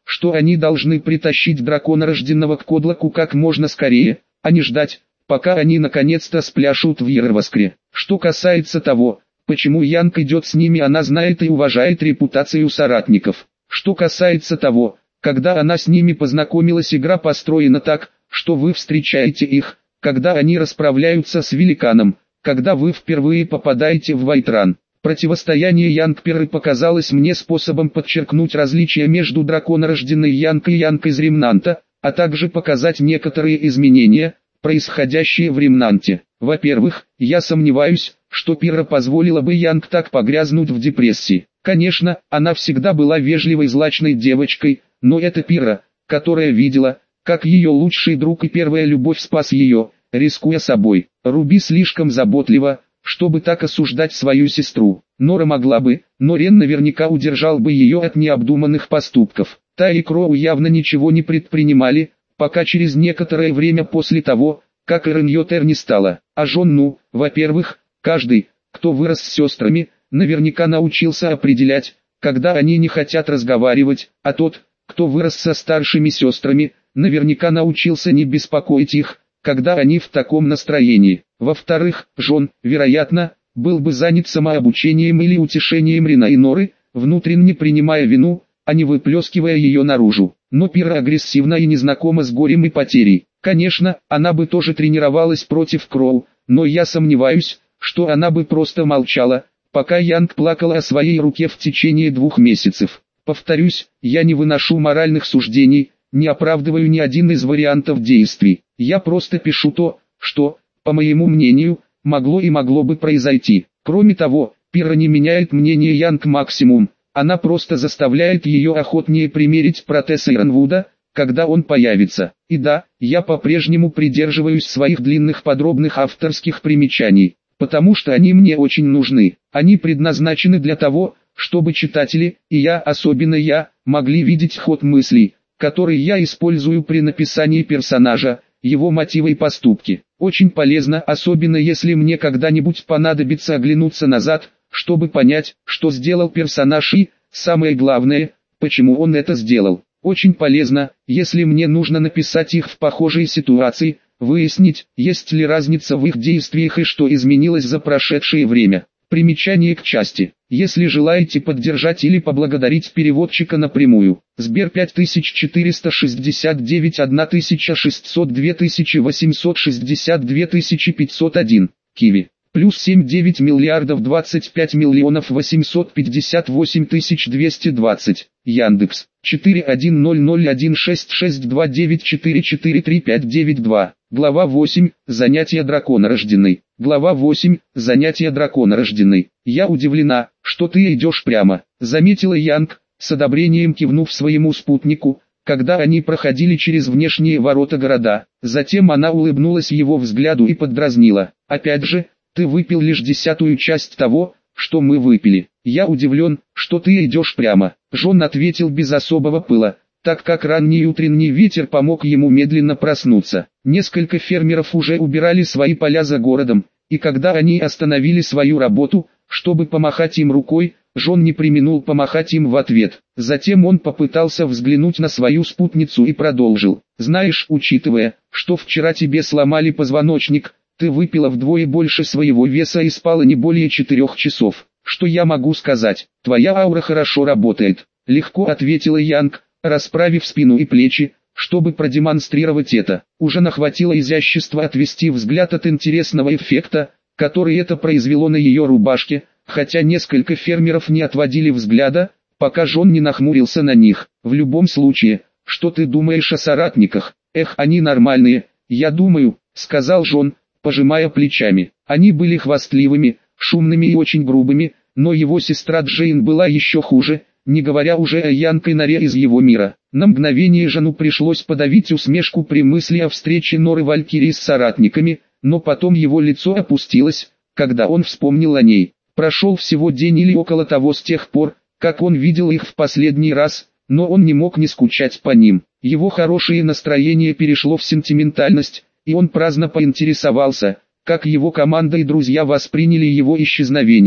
что они должны притащить дракона рожденного к Кодлаку как можно скорее, а не ждать, пока они наконец-то спляшут в Йерваскре. Что касается того, почему Янг идет с ними, она знает и уважает репутацию соратников. Что касается того, когда она с ними познакомилась, игра построена так, что вы встречаете их, когда они расправляются с великаном, когда вы впервые попадаете в Вайтран. Противостояние Янг-Перры показалось мне способом подчеркнуть различия между драконорожденной Янг и Янг из Ремнанта, а также показать некоторые изменения, происходящие в Ремнанте. Во-первых, я сомневаюсь, что Пирра позволила бы Янг так погрязнуть в депрессии. Конечно, она всегда была вежливой злачной девочкой, но это Пирра, которая видела, как ее лучший друг и первая любовь спас ее, рискуя собой. Руби слишком заботлива, чтобы так осуждать свою сестру. Нора могла бы, но Рен наверняка удержал бы ее от необдуманных поступков. Тай и Кроу явно ничего не предпринимали, пока через некоторое время после того, как Эрен Йотер не стала. А Жон, ну, во-первых, каждый, кто вырос с сестрами, наверняка научился определять, когда они не хотят разговаривать, а тот, кто вырос со старшими сестрами, наверняка научился не беспокоить их, когда они в таком настроении. Во-вторых, Жон, вероятно, был бы занят самообучением или утешением Рена и Норы, внутренне принимая вину, а не выплескивая ее наружу. Но Пирра агрессивна и не знакома с горем и потерей. Конечно, она бы тоже тренировалась против Кроу, но я сомневаюсь, что она бы просто молчала, пока Янг плакала о своей руке в течение двух месяцев. Повторюсь, я не выношу моральных суждений, не оправдываю ни один из вариантов действий. Я просто пишу то, что, по моему мнению, могло и могло бы произойти. Кроме того, Пирра не меняет мнение Янг максимум, она просто заставляет ее охотнее примерить протез Иронвуда, когда он появится. И да, я по-прежнему придерживаюсь своих длинных подробных авторских примечаний, потому что они мне очень нужны. Они предназначены для того, чтобы читатели, и я, особенно я, могли видеть ход мыслей, который я использую при написании персонажа, его мотивы и поступки. Очень полезно, особенно если мне когда-нибудь понадобится оглянуться назад, чтобы понять, что сделал персонаж и, самое главное, почему он это сделал. Очень полезно, если мне нужно написать их в похожей ситуации, выяснить, есть ли разница в их действиях и что изменилось за прошедшее время. Примечание к части. Если желаете поддержать или поблагодарить переводчика напрямую, Сбер пять тысяч четыреста шестьдесят девять тысяча шестьсот два восемьсот шестьдесят два пятьсот один, Киви, плюс семь девять миллиардов двадцать пять миллионов восемьсот пятьдесят восемь тысяч двести двадцать, Яндекс, четыре один ноль ноль один шесть шесть два девять четыре четыре три пять девять два. Глава восемь. Занятие драконорожденной. Глава восемь. Занятие драконорожденной. Я удивлена, что ты идешь прямо, заметила Янг, с одобрением кивнув своему спутнику, когда они проходили через внешние ворота города. Затем она улыбнулась его взгляду и поддразнила. Опять же, ты выпил лишь десятую часть того, что мы выпили. Я удивлен, что ты идешь прямо. Жон ответил без особого пыла, так как ранний утренний ветер помог ему медленно проснуться. Несколько фермеров уже убирали свои поля за городом, и когда они остановили свою работу, чтобы помахать им рукой, Жон не преминул помахать им в ответ. Затем он попытался взглянуть на свою спутницу и продолжил. «Знаешь, учитывая, что вчера тебе сломали позвоночник, ты выпила вдвое больше своего веса и спала не более четырех часов. Что я могу сказать? Твоя аура хорошо работает», — легко ответила Янг, расправив спину и плечи, чтобы продемонстрировать это. Уже нахватило изящества отвести взгляд от интересного эффекта, который это произвело на ее рубашке, хотя несколько фермеров не отводили взгляда, пока Жон не нахмурился на них. «В любом случае, что ты думаешь о соратниках? Эх, они нормальные, я думаю», — сказал Жон, пожимая плечами. Они были хвастливыми, шумными и очень грубыми, но его сестра Джейн была еще хуже, не говоря уже о Янг и Норе из его мира. На мгновение Жону пришлось подавить усмешку при мысли о встрече Норы Валькирии с соратниками, но потом его лицо опустилось, когда он вспомнил о ней. Прошел всего день или около того с тех пор, как он видел их в последний раз, но он не мог не скучать по ним. Его хорошее настроение перешло в сентиментальность, и он праздно поинтересовался, как его команда и друзья восприняли его исчезновение.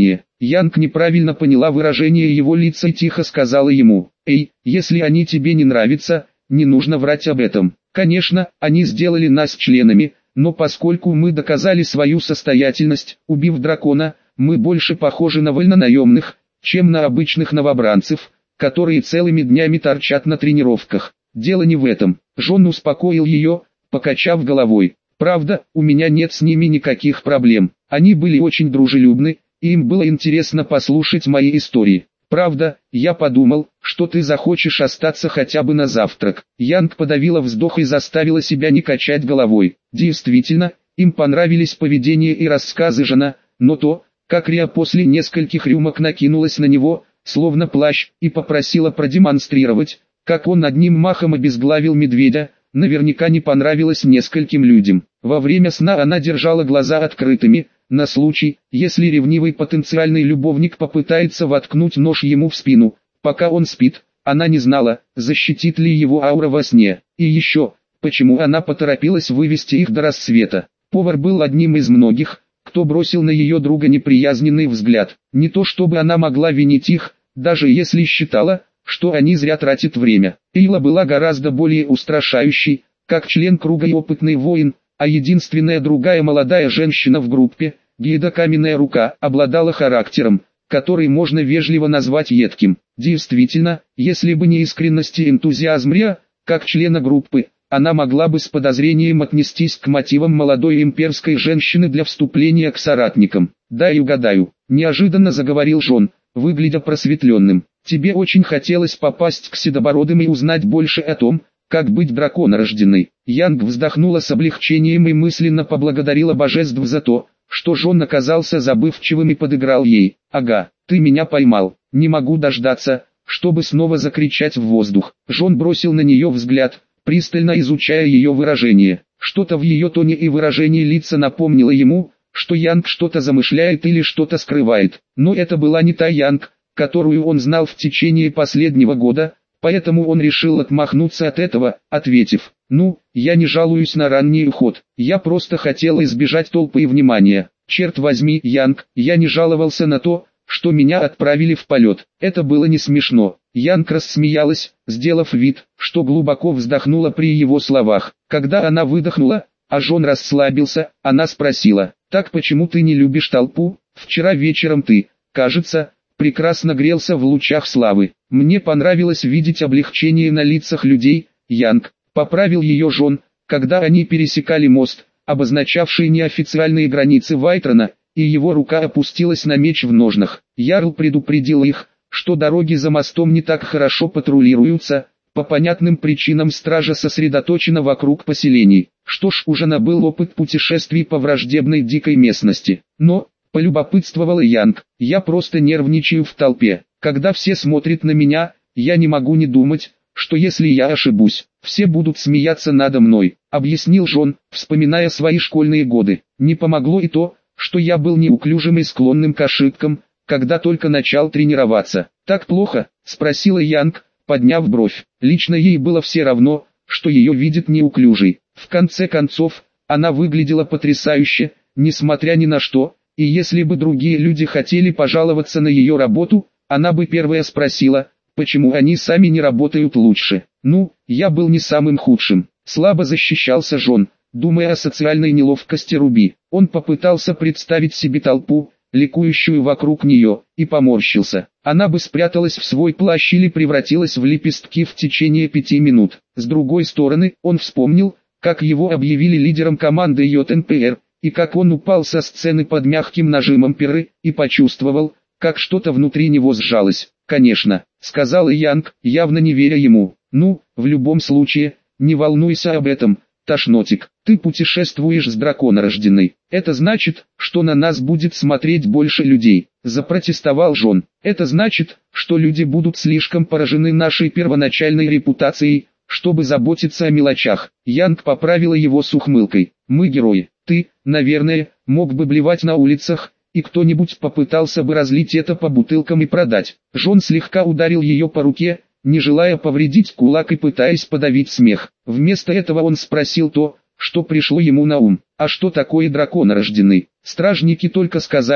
Янг неправильно поняла выражение его лица и тихо сказала ему: «Эй, если они тебе не нравятся, не нужно врать об этом. Конечно, они сделали нас членами, но поскольку мы доказали свою состоятельность, убив дракона, мы больше похожи на вольнонаемных, чем на обычных новобранцев, которые целыми днями торчат на тренировках. Дело не в этом». Джон успокоил ее, покачав головой. «Правда, у меня нет с ними никаких проблем. Они были очень дружелюбны, и им было интересно послушать мои истории. Правда, я подумал, что ты захочешь остаться хотя бы на завтрак». Янг подавила вздох и заставила себя не качать головой. Действительно, им понравились поведение и рассказы Жона, но то, как Риа после нескольких рюмок накинулась на него, словно плащ, и попросила продемонстрировать, как он одним махом обезглавил медведя, наверняка не понравилось нескольким людям. Во время сна она держала глаза открытыми, на случай, если ревнивый потенциальный любовник попытается воткнуть нож ему в спину. Пока он спит, она не знала, защитит ли его аура во сне. И еще, почему она поторопилась вывести их до рассвета. Повар был одним из многих, кто бросил на ее друга неприязненный взгляд. Не то чтобы она могла винить их, даже если считала, что они зря тратят время. Эйла была гораздо более устрашающей, как член круга и опытный воин, а единственная другая молодая женщина в группе, Гейда Каменная Рука, обладала характером, который можно вежливо назвать едким. Действительно, если бы не искренность и энтузиазм Риа, как члена группы, она могла бы с подозрением отнестись к мотивам молодой имперской женщины для вступления к соратникам. «Дай угадаю», – неожиданно заговорил Джон, выглядя просветленным. «Тебе очень хотелось попасть к Седобородым и узнать больше о том, как быть драконорожденной». Янг вздохнула с облегчением и мысленно поблагодарила божеств за то, что Джон оказался забывчивым и подыграл ей. «Ага, ты меня поймал, не могу дождаться, чтобы снова закричать в воздух». Джон бросил на нее взгляд, пристально изучая ее выражение. Что-то в ее тоне и выражении лица напомнило ему, что Янг что-то замышляет или что-то скрывает. Но это была не та Янг, которую он знал в течение последнего года, поэтому он решил отмахнуться от этого, ответив: «Ну, я не жалуюсь на ранний уход, я просто хотел избежать толпы и внимания. Черт возьми, Янг, я не жаловался на то, что меня отправили в полет, это было не смешно». Янг рассмеялась, сделав вид, что глубоко вздохнула при его словах. Когда она выдохнула, а Джон расслабился, она спросила: «Так почему ты не любишь толпу? Вчера вечером ты, кажется, прекрасно грелся в лучах славы. Мне понравилось видеть облегчение на лицах людей». Янг поправил ее Джон, когда они пересекали мост, обозначавший неофициальные границы Вайтрона, и его рука опустилась на меч в ножнах. Ярл предупредил их, что дороги за мостом не так хорошо патрулируются, по понятным причинам стража сосредоточена вокруг поселений. Что ж, уже набыл опыт путешествий по враждебной дикой местности. Но, полюбопытствовала Янг, я просто нервничаю в толпе. Когда все смотрят на меня, я не могу не думать, что если я ошибусь, все будут смеяться надо мной, объяснил Джон, вспоминая свои школьные годы. Не помогло и то, что я был неуклюжим и склонным к ошибкам, когда только начал тренироваться. «Так плохо?» – спросила Янг, подняв бровь. Лично ей было все равно, что ее видит неуклюжей. В конце концов, она выглядела потрясающе, несмотря ни на что, и если бы другие люди хотели пожаловаться на ее работу, она бы первая спросила, почему они сами не работают лучше. «Ну, я был не самым худшим», – слабо защищался Джон, думая о социальной неловкости Руби. Он попытался представить себе толпу, ликующую вокруг нее, и поморщился. Она бы спряталась в свой плащ или превратилась в лепестки в течение пяти минут. С другой стороны, он вспомнил, как его объявили лидером команды J N P R, и как он упал со сцены под мягким нажимом перы, и почувствовал, как что-то внутри него сжалось. «Конечно», — сказал Янг, явно не веря ему. «Ну, в любом случае, не волнуйся об этом, Тошнотик, ты путешествуешь с драконорожденной. Это значит, что на нас будет смотреть больше людей», — запротестовал Джон. «Это значит, что люди будут слишком поражены нашей первоначальной репутацией, чтобы заботиться о мелочах». Янг поправила его с ухмылкой. «Мы герои. Ты, наверное, мог бы блевать на улицах, и кто-нибудь попытался бы разлить это по бутылкам и продать». Джон слегка ударил ее по руке, не желая повредить кулак и пытаясь подавить смех. Вместо этого он спросил то, что пришло ему на ум. «А что такое драконорожденный?» Стражники только сказали,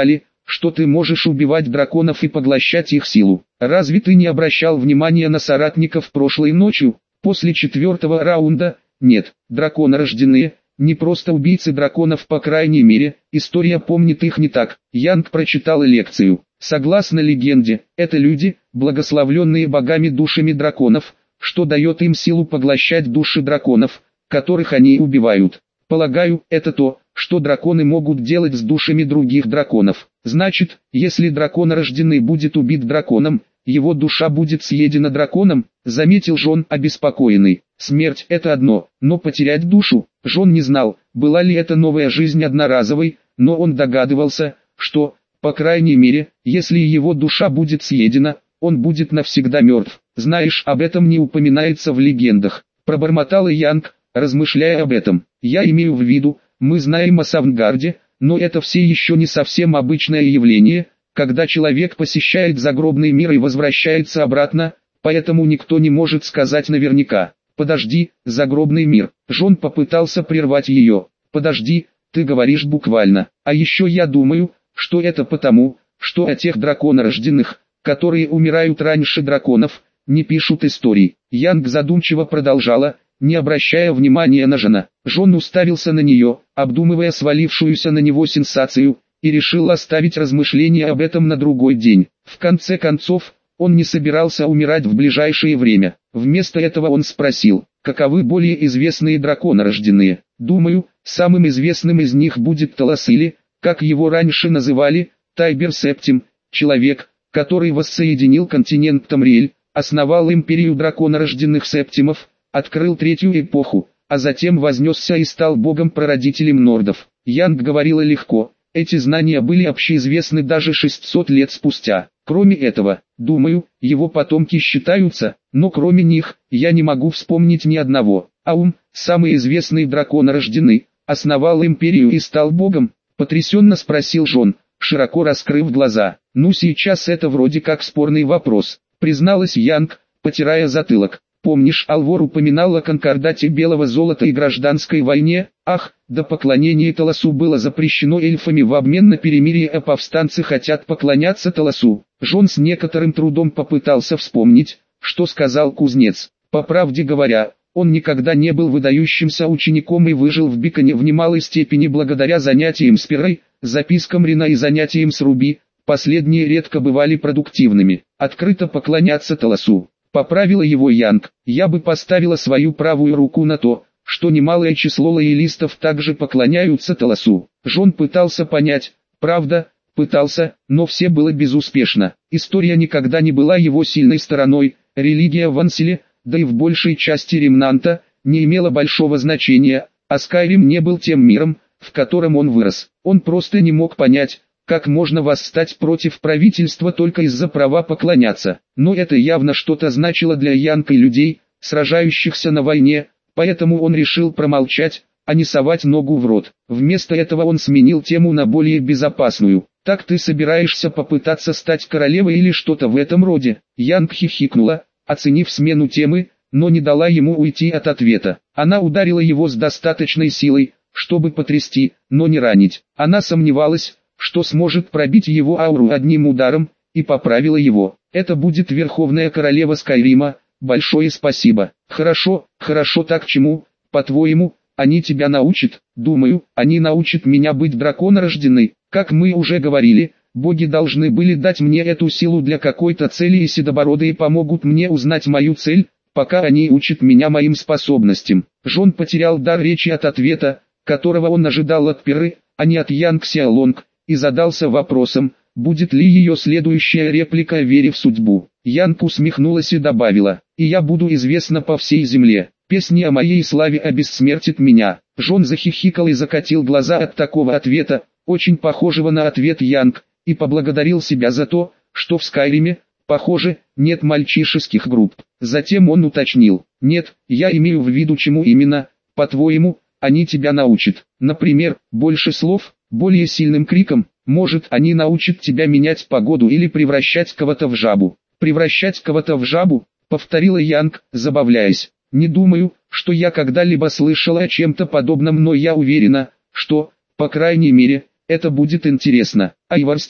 что ты можешь убивать драконов и поглощать их силу. Разве ты не обращал внимания на соратников прошлой ночью, после четвертого раунда? Нет, драконорожденные, не просто убийцы драконов, по крайней мере, история помнит их не так. Янг прочитал лекцию. Согласно легенде, это люди, благословленные богами душами драконов, что дает им силу поглощать души драконов, которых они убивают. Полагаю, это то, что драконы могут делать с душами других драконов. Значит, если драконорожденный будет убит драконом, его душа будет съедена драконом, заметил Джон, обеспокоенный. Смерть – это одно, но потерять душу, Джон не знал, была ли эта новая жизнь одноразовой, но он догадывался, что, по крайней мере, если его душа будет съедена, он будет навсегда мертв. Знаешь, об этом не упоминается в легендах, пробормотал Янг, размышляя об этом. Я имею в виду, мы знаем о Савнгарде, но это все еще не совсем обычное явление, когда человек посещает загробный мир и возвращается обратно, поэтому никто не может сказать наверняка. Подожди, загробный мир. Джон попытался прервать ее. Подожди, ты говоришь буквально. А еще я думаю, что это потому, что о тех драконорожденных, которые умирают раньше драконов, не пишут историй. Янг задумчиво продолжала, не обращая внимания на Джона. Джон уставился на нее, обдумывая свалившуюся на него сенсацию, и решил оставить размышления об этом на другой день. В конце концов, он не собирался умирать в ближайшее время. Вместо этого он спросил, каковы более известные драконорожденные. Думаю, самым известным из них будет Талос или, как его раньше называли, Тайбер Септим, человек, который воссоединил континент Тамриэль, основал империю драконорожденных Септимов, открыл третью эпоху, а затем вознесся и стал богом-прародителем нордов. Янг говорила легко, эти знания были общеизвестны даже шестьсот лет спустя. Кроме этого, думаю, его потомки считаются, но кроме них, я не могу вспомнить ни одного. Аум, самый известный драконорожденный, основал империю и стал богом, потрясенно спросил Джон, широко раскрыв глаза. Ну сейчас это вроде как спорный вопрос, призналась Янг, потирая затылок. Помнишь, Алвор упоминал о конкордате белого золота и гражданской войне? Ах, да поклонение Талосу было запрещено эльфами в обмен на перемирие, а повстанцы хотят поклоняться Талосу. Джон с некоторым трудом попытался вспомнить, что сказал кузнец. По правде говоря, он никогда не был выдающимся учеником и выжил в Биконе в немалой степени благодаря занятиям с Перой, запискам Рина и занятиям с Руби. Последние редко бывали продуктивными. Открыто поклоняться Талосу. Поправила его Янг. Я бы поставила свою правую руку на то, что немалое число лоялистов также поклоняются Талосу. Джон пытался понять, правда, пытался, но все было безуспешно. История никогда не была его сильной стороной, религия в Анселе, да и в большей части Ремнанта, не имела большого значения, а Скайрим не был тем миром, в котором он вырос. Он просто не мог понять, как можно восстать против правительства только из-за права поклоняться. Но это явно что-то значило для Янг и людей, сражающихся на войне, поэтому он решил промолчать, а не совать ногу в рот. Вместо этого он сменил тему на более безопасную. «Так ты собираешься попытаться стать королевой или что-то в этом роде?» Янг хихикнула, оценив смену темы, но не дала ему уйти от ответа. Она ударила его с достаточной силой, чтобы потрясти, но не ранить. Она сомневалась, что сможет пробить его ауру одним ударом, и поправила его. «Это будет Верховная Королева Скайрима, большое спасибо». «Хорошо, хорошо, так чему, по-твоему, они тебя научат?» «Думаю, они научат меня быть драконорожденной. Как мы уже говорили, боги должны были дать мне эту силу для какой-то цели, и седобородые помогут мне узнать мою цель, пока они учат меня моим способностям». Джон потерял дар речи от ответа, которого он ожидал от Перы, а не от Янг Сяолонг, и задался вопросом, будет ли ее следующая реплика о вере в судьбу. Янг усмехнулась и добавила, «И я буду известна по всей земле. Песни о моей славе обессмертит меня». Джон захихикал и закатил глаза от такого ответа, очень похожего на ответ Янг, и поблагодарил себя за то, что в Скайриме, похоже, нет мальчишеских групп. Затем он уточнил, «Нет, я имею в виду, чему именно, по-твоему, они тебя научат. Например, больше слов, более сильным криком, может, они научат тебя менять погоду или превращать кого-то в жабу». «Превращать кого-то в жабу?» — повторила Янг, забавляясь. «Не думаю, что я когда-либо слышала о чем-то подобном, но я уверена, что, по крайней мере, это будет интересно». Айварстед,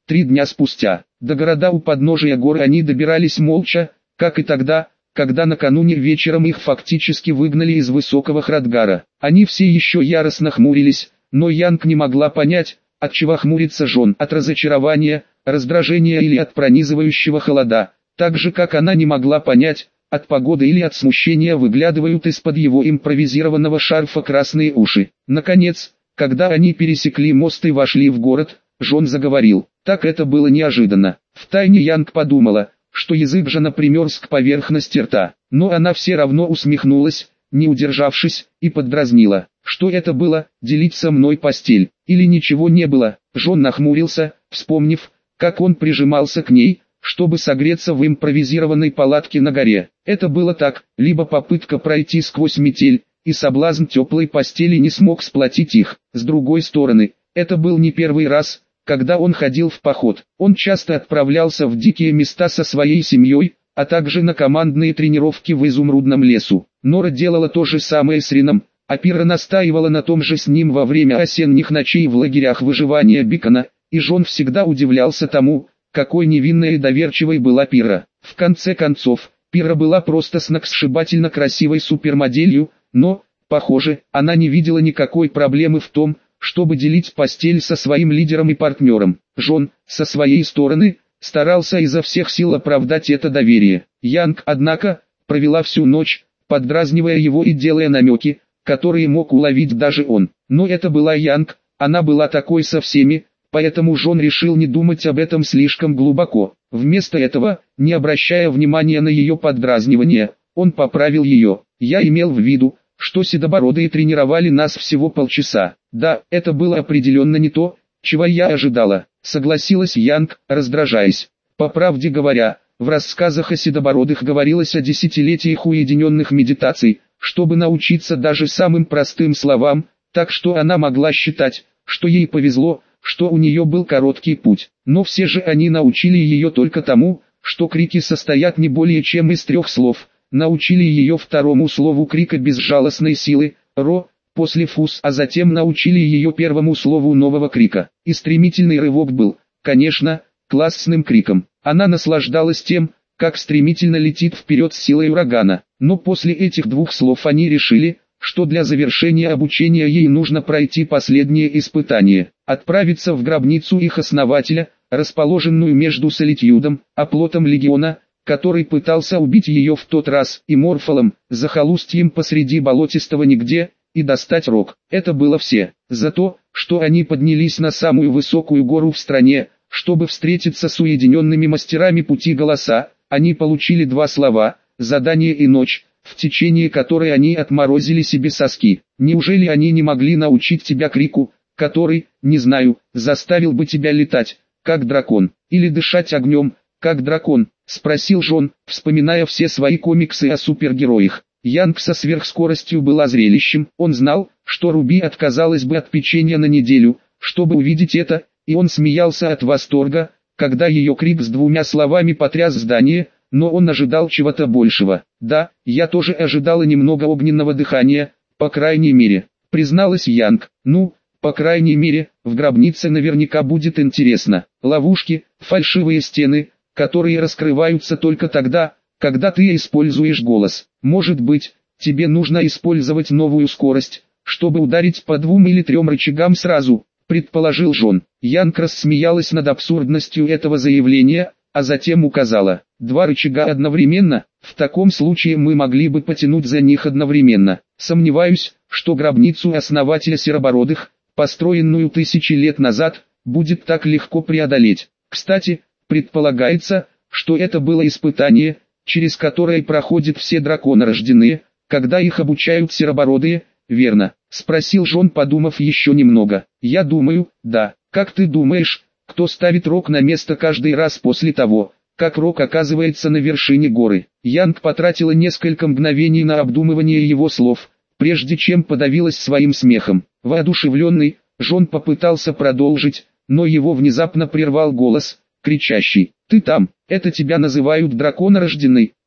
Три дня спустя, до города у подножия горы они добирались молча, как и тогда, когда накануне вечером их фактически выгнали из высокого Храдгара. Они все еще яростно хмурились, но Янг не могла понять, от чего хмурится Жон, от разочарования, раздражения или от пронизывающего холода, так же как она не могла понять, от погоды или от смущения выглядывают из-под его импровизированного шарфа красные уши. Наконец, когда они пересекли мост и вошли в город, Жон заговорил. Так это было неожиданно. Втайне Янг подумала, что язык Жона примерз к поверхности рта, но она все равно усмехнулась, не удержавшись, и поддразнила. Что это было, делить со мной постель, или ничего не было? Жон нахмурился, вспомнив, как он прижимался к ней, чтобы согреться в импровизированной палатке на горе. Это было так, либо попытка пройти сквозь метель, и соблазн теплой постели не смог сплотить их. С другой стороны, это был не первый раз, когда он ходил в поход. Он часто отправлялся в дикие места со своей семьей, а также на командные тренировки в изумрудном лесу. Нора делала то же самое с Рином, а Пира настаивала на том же с ним во время осенних ночей в лагерях выживания Бикона, и Жон всегда удивлялся тому, какой невинной и доверчивой была Пира. В конце концов, Пира была просто сногсшибательно красивой супермоделью, но, похоже, она не видела никакой проблемы в том, чтобы делить постель со своим лидером и партнером. Жон, со своей стороны, старался изо всех сил оправдать это доверие. Янг, однако, провела всю ночь, поддразнивая его и делая намеки, которые мог уловить даже он. Но это была Янг, она была такой со всеми, поэтому Жон решил не думать об этом слишком глубоко. Вместо этого, не обращая внимания на ее поддразнивание, он поправил ее. Я имел в виду, что седобородые тренировали нас всего полчаса. Да, это было определенно не то, чего я ожидала, согласилась Янг, раздражаясь. По правде говоря, в рассказах о седобородых говорилось о десятилетиях уединенных медитаций, чтобы научиться даже самым простым словам, так что она могла считать, что ей повезло, что у нее был короткий путь. Но все же они научили ее только тому, что крики состоят не более чем из трех слов. Научили ее второму слову крика безжалостной силы, ро, после фус, а затем научили ее первому слову нового крика. И стремительный рывок был, конечно, классным криком. Она наслаждалась тем, как стремительно летит вперед с силой урагана. Но после этих двух слов они решили, что для завершения обучения ей нужно пройти последнее испытание. Отправиться в гробницу их основателя, расположенную между Солитьюдом, оплотом легиона, который пытался убить ее в тот раз, и Морфолом, захолустьем посреди болотистого нигде, и достать рог. Это было все. За то, что они поднялись на самую высокую гору в стране, чтобы встретиться с уединенными мастерами пути голоса, они получили два слова, задание и ночь, в течение которой они отморозили себе соски. Неужели они не могли научить тебя крику, который, не знаю, заставил бы тебя летать, как дракон, или дышать огнем, как дракон? Спросил Жон, вспоминая все свои комиксы о супергероях. Янг со сверхскоростью была зрелищем, он знал, что Руби отказалась бы от печенья на неделю, чтобы увидеть это, и он смеялся от восторга, когда ее крик с двумя словами потряс здание, но он ожидал чего-то большего. Да, я тоже ожидала немного огненного дыхания, по крайней мере, призналась Янг. Ну, по крайней мере, в гробнице наверняка будет интересно. Ловушки, фальшивые стены, которые раскрываются только тогда, когда ты используешь голос. Может быть, тебе нужно использовать новую скорость, чтобы ударить по двум или трем рычагам сразу, предположил Жон. Янг рассмеялась над абсурдностью этого заявления, а затем указала. Два рычага одновременно, в таком случае мы могли бы потянуть за них одновременно. Сомневаюсь, что гробницу основателя Серобородых, построенную тысячи лет назад, будет так легко преодолеть. Кстати, предполагается, что это было испытание, через которое проходят все драконорожденные, когда их обучают серобородые, верно? Спросил Жон, подумав еще немного. Я думаю, да. Как ты думаешь, кто ставит рог на место каждый раз после того, как рог оказывается на вершине горы? Янг потратила несколько мгновений на обдумывание его слов, прежде чем подавилась своим смехом. Воодушевленный, Жон попытался продолжить, но его внезапно прервал голос, кричащий: «Ты там, это тебя называют драконорожденной?»